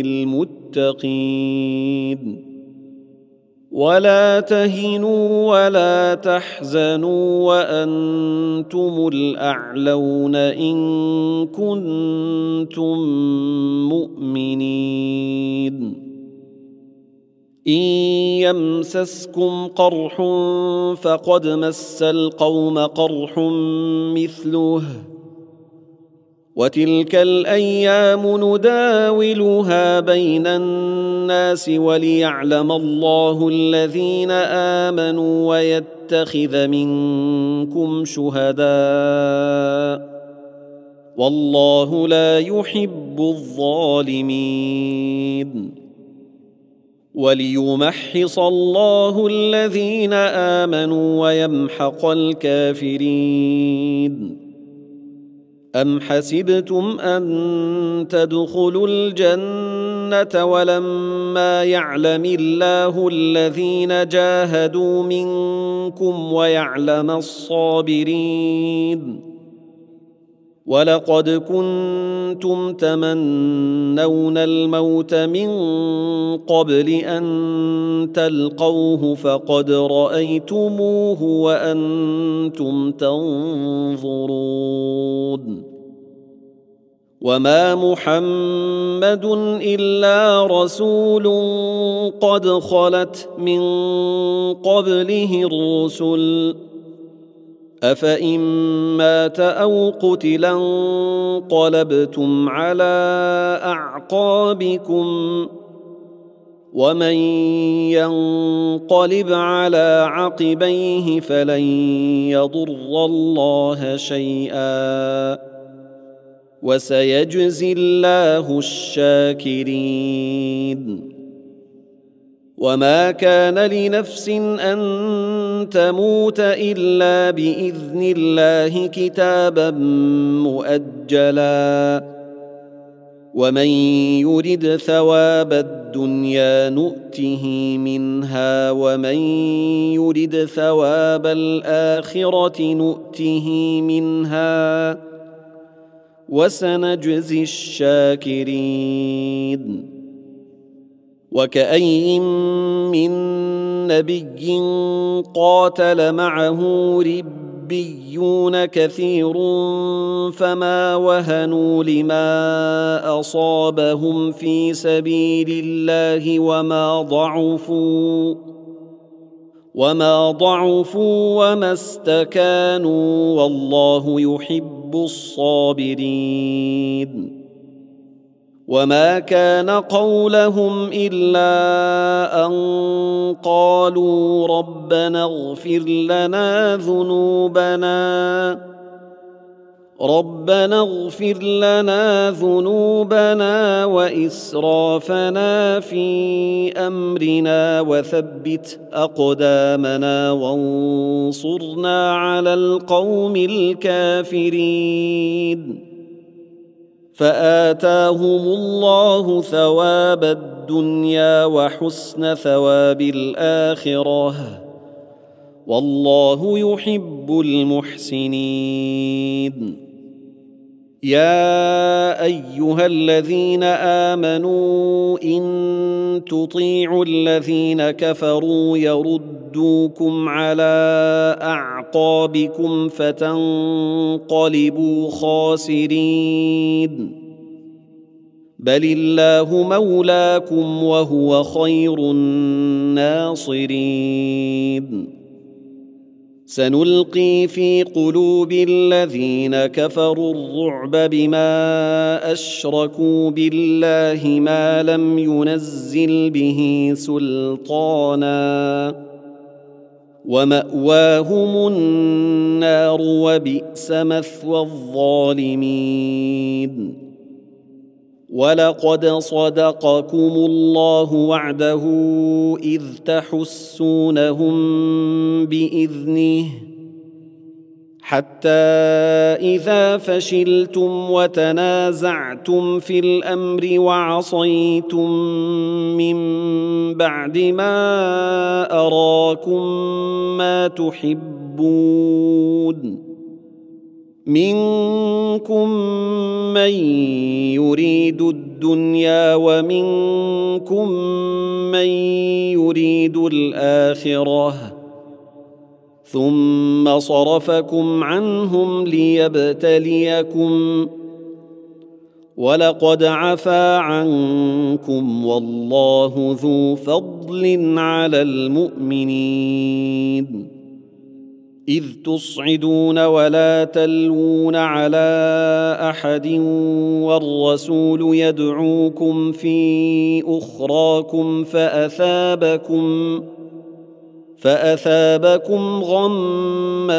[SPEAKER 1] للمتقين ولا تهنوا ولا تحزنوا وأنتم الأعلون إن كنتم مؤمنين إن يمسسكم قرح فقد مس القوم قرح مثله وتلك الأيام نداولها بين الناس وليعلم الله الذين آمنوا ويتخذ منكم شهداء والله لا يحب الظالمين وليمحص الله الذين آمنوا ويمحق الكافرين أم حسبتم أن تدخلوا الجنة السنة ولما يعلم الله الذين جاهدوا منكم ويعلم الصابرين ولقد كنتم تمنون الموت من قبل أن تلقوه فقد رأيتموه وأنتم تنظرون وما محمد إلا رسول قد خلت من قبله الرسل أفإن مات أو قتلا انقلبتم على أعقابكم ومن ينقلب على عقبيه فلن يضر الله شيئا وسيجزي الله الشاكرين وما كان لنفس أن تموت إلا بإذن الله كتابا مؤجلا ومن يرد ثواب الدنيا نؤته منها ومن يرد ثواب الآخرة نؤته منها وسنجزي الشاكرين وكأين من نبي قاتل معه ربيون كثير فما وهنوا لما أصابهم في سبيل الله وما ضعفوا وما ضعفوا وما استكانوا والله يحب الصابرين وما كان قولهم إلا أن قالوا ربنا اغفر لنا ذنوبنا ربنا اغفر لنا ذنوبنا وإسرافنا في أمرنا وثبت أقدامنا وانصرنا على القوم الكافرين فآتاهم الله ثواب الدنيا وحسن ثواب الآخرة والله يحب المحسنين يا أيها الذين آمنوا إن تطيعوا الذين كفروا يردوكم على أعقابكم فتنقلبوا خاسرين بل الله مولاكم وهو خير الناصرين سنلقي في قلوب الذين كفروا الرعب بما أشركوا بالله ما لم ينزل به سلطانا ومأواهم النار وبئس مثوى الظالمين ولقد صدقكم الله وعده إذ تحسونهم بإذنه حتى إذا فشلتم وتنازعتم في الأمر وعصيتم من بعد ما أراكم ما تحبون منكم من يريد الدنيا ومنكم من يريد الآخرة ثم صرفكم عنهم ليبتليكم ولقد عفا عنكم والله ذو فضل على المؤمنين إذ تصعدون ولا تلوون على أحد والرسول يدعوكم في أخراكم فأثابكم فأثابكم غما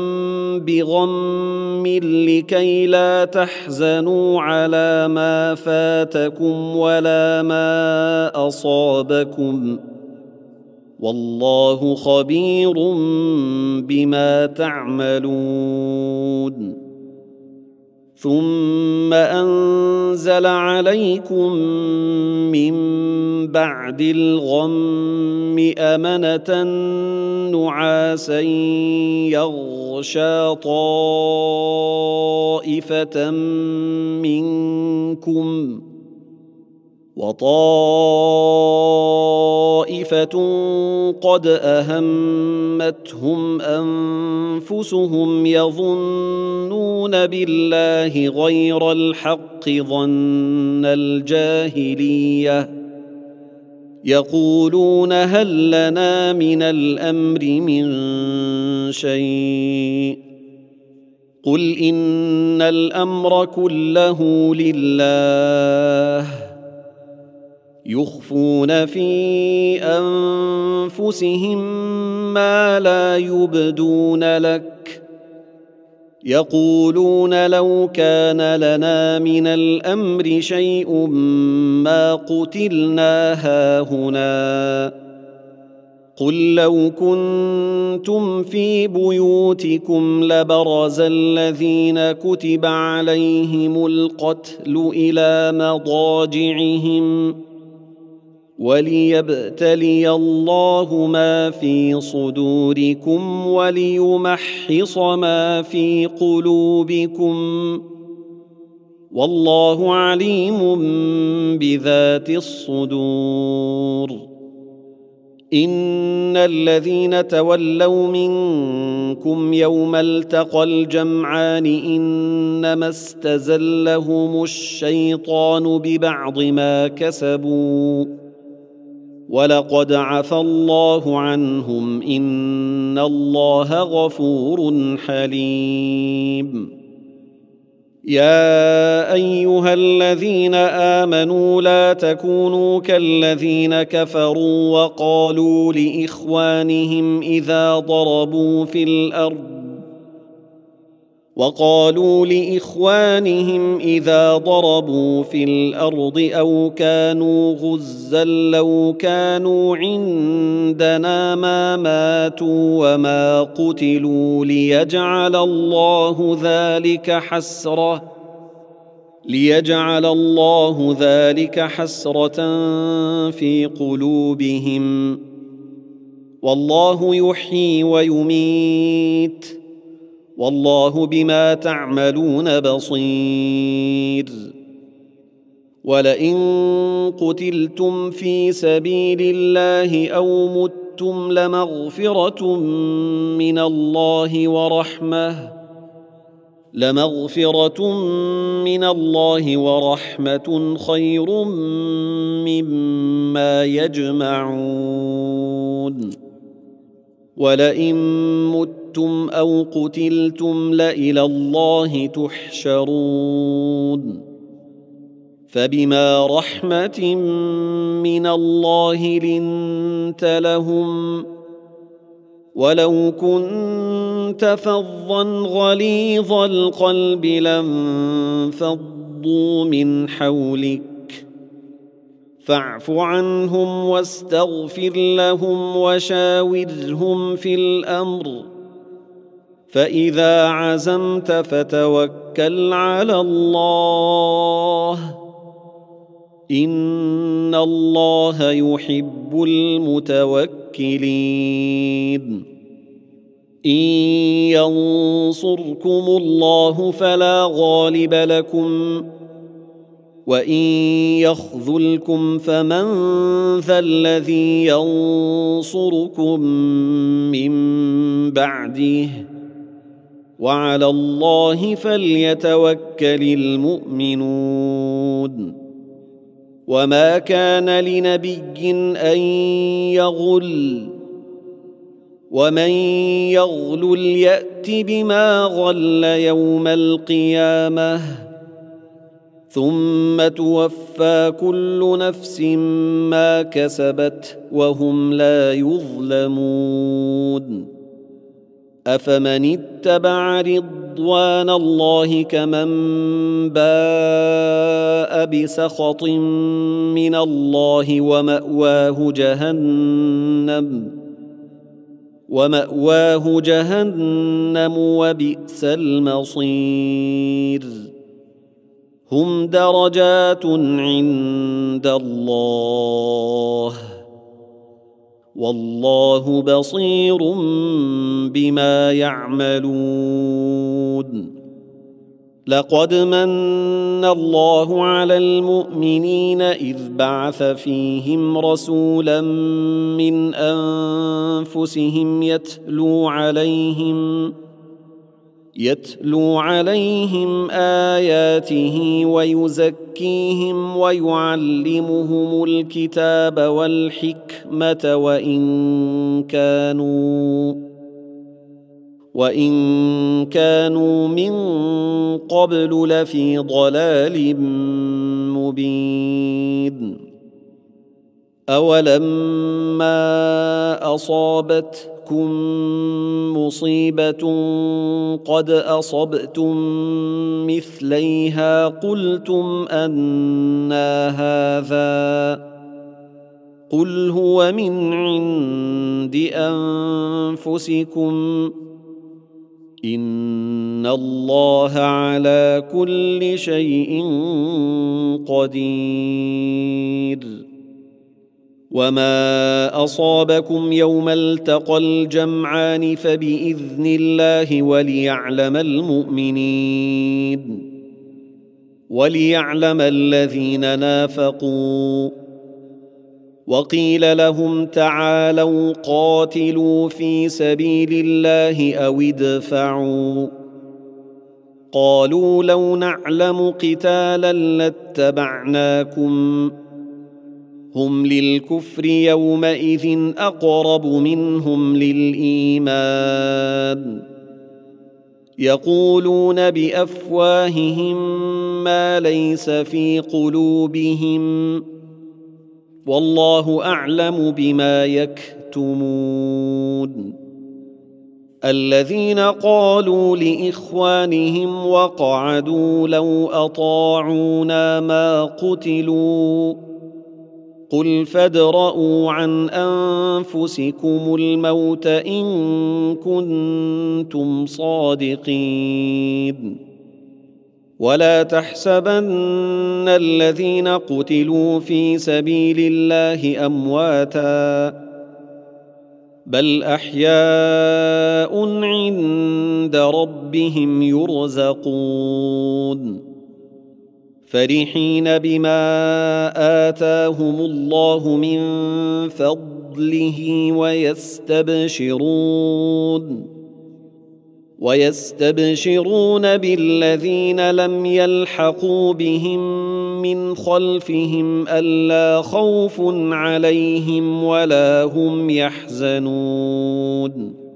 [SPEAKER 1] بغم لكي لا تحزنوا على ما فاتكم ولا ما أصابكم والله خبير بما تعملون ثم أنزل عليكم من بعد الغم أمنة نعاسا يغشى طائفة منكم وطائفة قد أهمتهم أنفسهم يظنون بالله غير الحق ظن الجاهلية يقولون هل لنا من الأمر من شيء قل إن الأمر كله لله يخفون في أنفسهم ما لا يبدون لك يقولون لو كان لنا من الأمر شيء ما قتلنا هاهنا قل لو كنتم في بيوتكم لبرز الذين كتب عليهم القتل إلى مضاجعهم وليبتلي الله ما في صدوركم وليمحص ما في قلوبكم والله عليم بذات الصدور إن الذين تولوا منكم يوم التقى الجمعان إنما استزلهم الشيطان ببعض ما كسبوا ولقد عفى الله عنهم إن الله غفور حليم يا أيها الذين آمنوا لا تكونوا كالذين كفروا وقالوا لإخوانهم إذا ضربوا في الأرض وقالوا لإخوانهم إذا ضربوا في الأرض أو كانوا غزا لو كانوا عندنا ما ماتوا وما قتلوا ليجعل الله ذلك حسرة ليجعل الله ذلك حسرة في قلوبهم والله يحيي ويميت والله بما تعملون بصير ولئن قتلتم في سبيل الله أو متم لمغفرة من الله ورحمة لمغفرة من الله ورحمة خير مما يجمعون ولئن متم أو قتلتم لإلى الله تحشرون فبما رحمة من الله لنت لهم ولو كنت فظا غليظ القلب لانفضوا من حولك فاعف عنهم واستغفر لهم وشاورهم في الأمر فإذا عزمت فتوكل على الله إن الله يحب المتوكلين إن ينصركم الله فلا غالب لكم وإن يخذلكم فمن ذا الذي ينصركم من بعده وعلى الله فليتوكل المؤمنون وما كان لنبي أن يغل ومن يغل يأت بما غل يوم القيامة ثم توفى كل نفس ما كسبت وهم لا يظلمون أفمن اتبع رضوان الله كمن باء بسخط من الله ومأواه جهنم ومأواه جهنم وبئس المصير هم درجات عند الله والله بصير بما يعملون. لقد من الله على المؤمنين إذ بعث فيهم رسولا من أنفسهم يتلو عليهم يتلو عليهم آياته ويزكيهم ويعلمهم الكتاب والحكمة وإن كانوا وإن كانوا من قبل لفي ضلال مبين. أولما أصابتكم مصيبة قد أصبتم مثليها قلتم أنى هذا قل هو من عند أنفسكم إن الله على كل شيء قدير. وما أصابكم يوم التقى الجمعان فبإذن الله وليعلم المؤمنين وليعلم الذين نافقوا. وقيل لهم تعالوا قاتلوا في سبيل الله أو ادفعوا قالوا لو نعلم قتالا لاتبعناكم هم للكفر يومئذ أقرب منهم للإيمان يقولون بأفواههم ما ليس في قلوبهم والله أعلم بما يكتمون. الذين قالوا لإخوانهم وقعدوا لو أطاعونا ما قتلوا قل فادرءوا عن أنفسكم الموت إن كنتم صادقين. ولا تحسبن الذين قتلوا في سبيل الله أمواتا بل أحياء عند ربهم يرزقون فرحين بما آتاهم الله من فضله ويستبشرون ويستبشرون بالذين لم يلحقوا بهم من خلفهم ألا خوف عليهم ولا هم يحزنون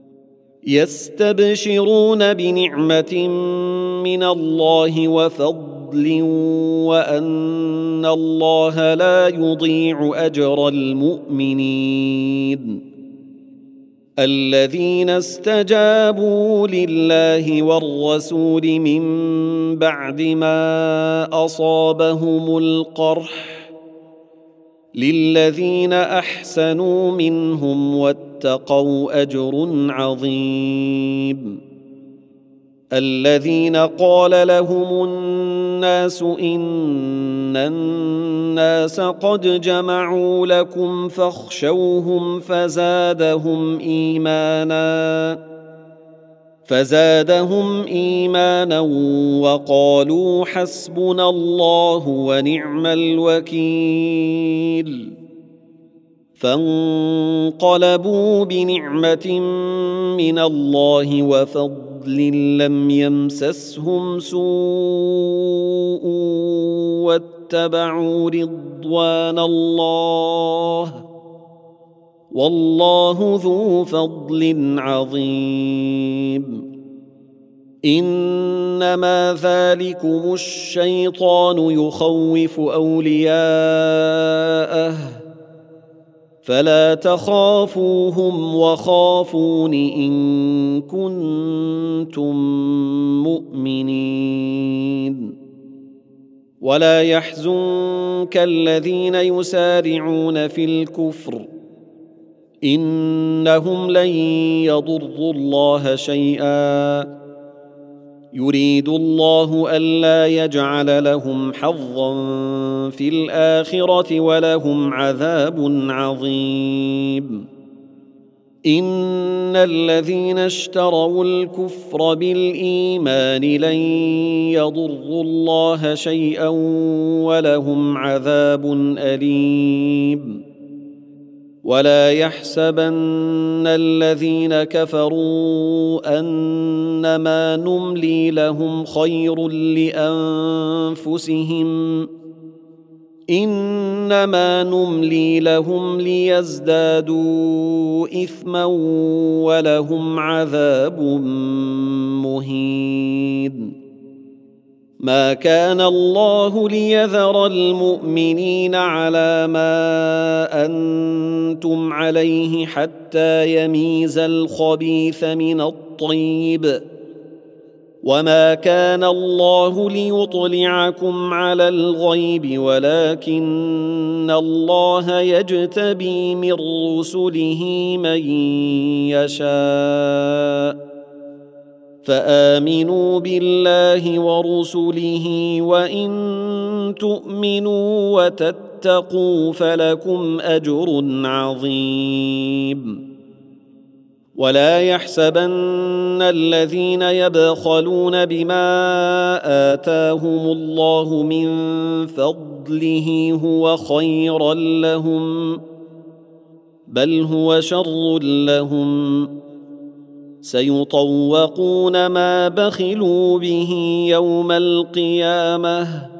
[SPEAKER 1] يستبشرون بنعمة من الله وفضل وأن الله لا يضيع أجر المؤمنين. الذين استجابوا لله والرسول من بعد ما أصابهم القرح للذين أحسنوا منهم واتقوا أجر عظيم. الذين قال لهم الناس إن الناس قد جمعوا لكم فاخشوهم فزادهم إيمانا فزادهم إيمانا وقالوا حسبنا الله ونعم الوكيل. فانقلبوا بنعمة من الله وفضل لم يمسسهم سوء واتبعوا رضوان الله والله ذو فضل عظيم. إنما ذلكم الشيطان يخوف أولياءه فلا تخافوهم وخافون إن كنتم مؤمنين. ولا يحزنك الذين يسارعون في الكفر إنهم لن يضروا الله شيئا يريد الله ألا يجعل لهم حظا في الآخرة ولهم عذاب عظيم. إن الذين اشتروا الكفر بالإيمان لن يضروا الله شيئا ولهم عذاب أليم. ولا يحسبن الذين كفروا أنما نملي لهم خير لأنفسهم إنما نملي لهم ليزدادوا إثما ولهم عذاب مهين. ما كان الله ليذر المؤمنين على ما أنتم عليه حتى يميز الخبيث من الطيب، وما كان الله ليطلعكم على الغيب ولكن الله يجتبي من رسله من يشاء، فآمنوا بالله ورسله وإن تؤمنوا وتتقوا فلكم أجر عظيم. ولا يحسبن الذين يبخلون بما آتاهم الله من فضله هو خيرا لهم، بل هو شر لهم، سيطوقون ما بخلوا به يوم القيامة،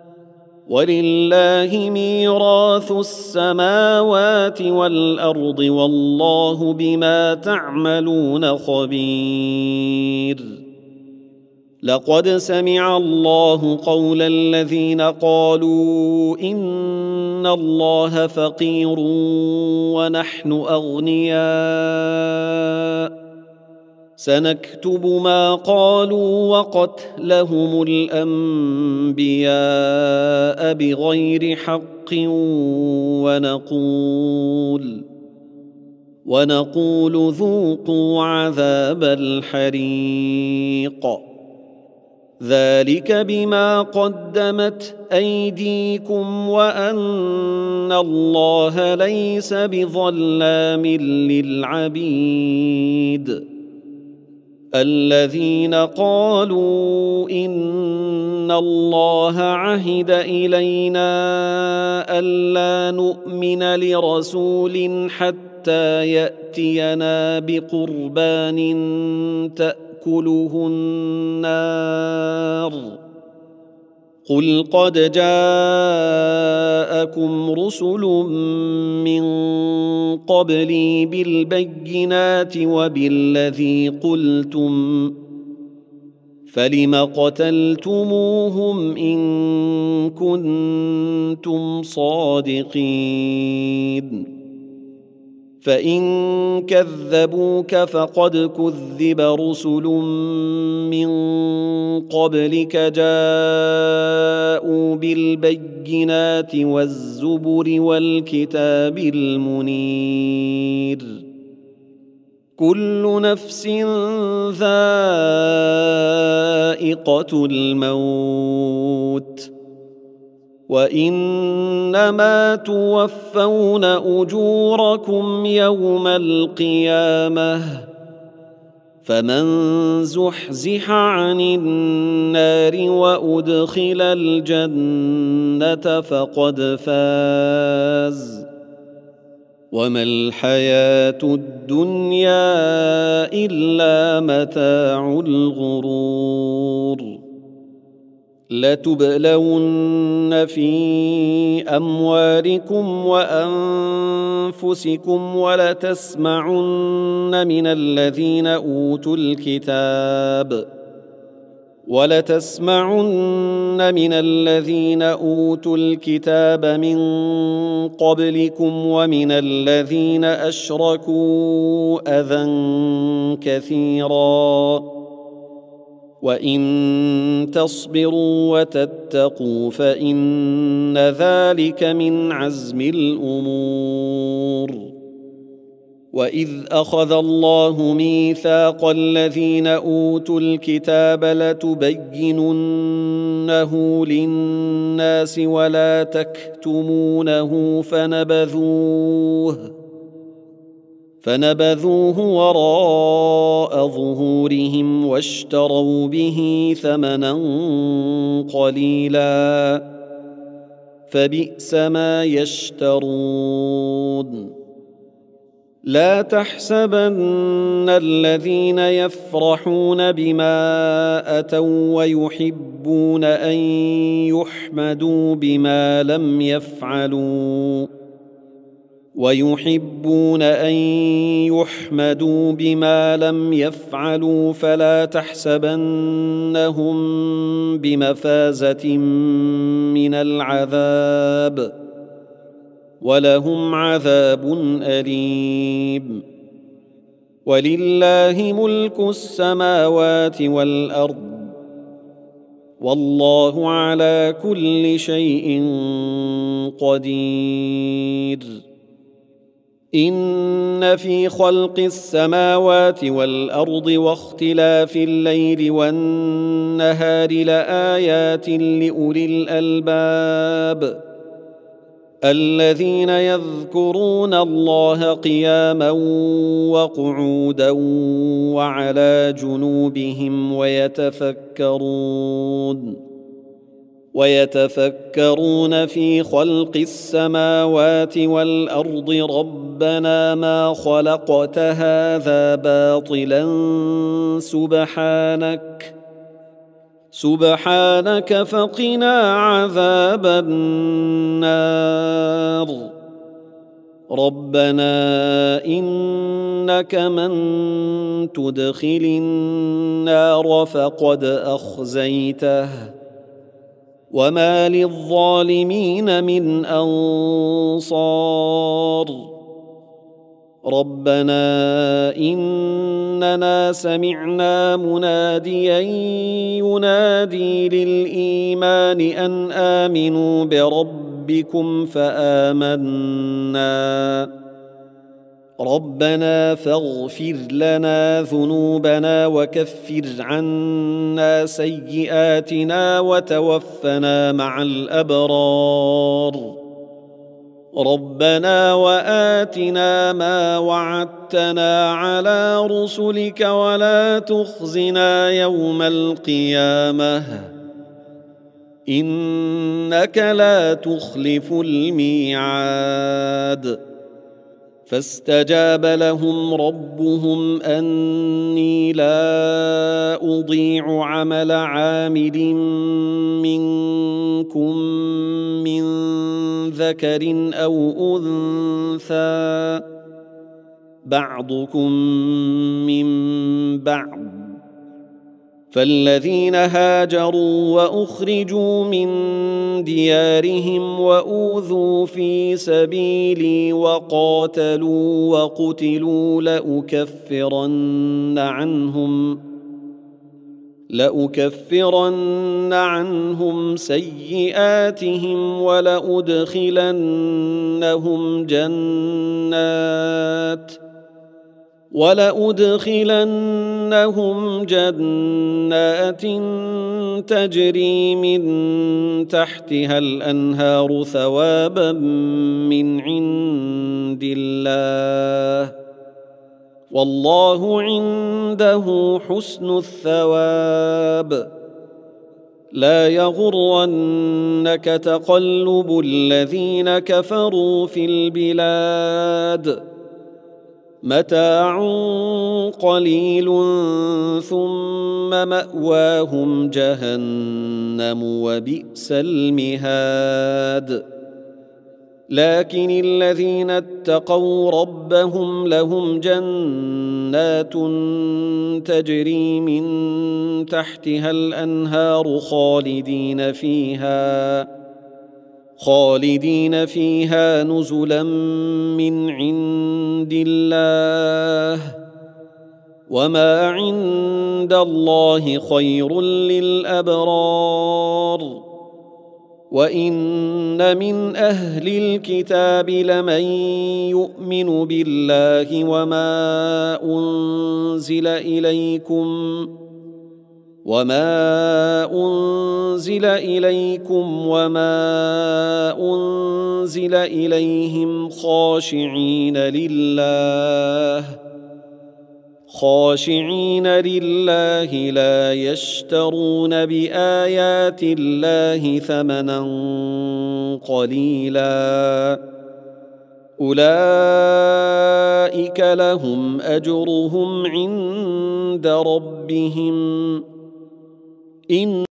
[SPEAKER 1] ولله ميراث السماوات والأرض والله بما تعملون خبير. لقد سمع الله قول الذين قالوا إن الله فقير ونحن أغنياء، سنكتب ما قالوا وقتلهم الأنبياء بغير حق ونقول ونقول ذوقوا عذاب الحريق، ذلك بما قدمت أيديكم وأن الله ليس بظلام للعبيد. الذين قالوا إن الله عهد إلينا ألا نؤمن لرسول حتى يأتينا بقربان تأكله النار، قل قد جاءكم رسل من قبلي بالبينات وبالذي قلتم، فلم قتلتموهم إن كنتم صادقين؟ فإن كذبوك فقد كذب رسل من قبلك جاءوا بالبينات والزبر والكتاب المنير. كل نفس ذائقة الموت، وإنما توفون أجوركم يوم القيامة، فمن زحزح عن النار وأدخل الجنة فقد فاز، وما الحياة الدنيا إلا متاع الغرور. لتبلون في أموالكم وأنفسكم ولتسمعن من الذين أوتوا الكتاب ولتسمعن من الذين أوتوا الكتاب من قبلكم ومن الذين أشركوا أذى كثيرا، وإن تصبروا وتتقوا فإن ذلك من عزم الأمور. وإذ أخذ الله ميثاق الذين أوتوا الكتاب لتبيننه للناس ولا تكتمونه فنبذوه فنبذوه وراء ظهورهم واشتروا به ثمنا قليلا فبئس ما يشترون. لا تحسبن الذين يفرحون بما أتوا ويحبون أن يحمدوا بما لم يفعلوا ويحبون أن يحمدوا بما لم يفعلوا فلا تحسبنهم بمفازة من العذاب ولهم عذاب أليم. ولله ملك السماوات والأرض والله على كل شيء قدير. إن في خلق السماوات والأرض واختلاف الليل والنهار لآيات لأولي الألباب الذين يذكرون الله قياما وقعودا وعلى جنوبهم ويتفكرون ويتفكرون في خلق السماوات والأرض ربنا ما خلقت هذا باطلا سبحانك سبحانك فقنا عذاب النار. ربنا إنك من تدخل النار فقد أخزيته وما للظالمين من أنصار. ربنا إننا سمعنا مناديا ينادي للإيمان أن آمنوا بربكم فآمنا ربنا فاغفر لنا ذنوبنا وكفر عنا سيئاتنا وتوفنا مع الأبرار. ربنا وآتنا ما وعدتنا على رسلك ولا تخزنا يوم القيامة إنك لا تخلف الميعاد. فاستجاب لهم ربهم أني لا أضيع عمل عامل منكم من ذكر أو أنثى بعضكم من بعض فالذين هاجروا وأخرجوا من ديارهم وأوذوا في سبيلي وقاتلوا وقتلوا لأكفرن عنهم لأكفرن عنهم سيئاتهم ولأدخلنهم جنات ولأدخلنهم جنات تجري من تحتها الأنهار ثوابا من عند الله والله عنده حسن الثواب. لا يغرنك تقلب الذين كفروا في البلاد متاع قليل ثم مأواهم جهنم وبئس المهاد. لكن الذين اتقوا ربهم لهم جنات تجري من تحتها الأنهار خالدين فيها خالدين فيها نزلا من عند الله وما عند الله خير للأبرار. وإن من أهل الكتاب لمن يؤمن بالله وما أنزل إليكم وما أنزل إليكم وما أنزل إليهم خاشعين لله خاشعين لله لا يشترون بآيات الله ثمنا قليلا أولئك لهم أجرهم عند ربهم إن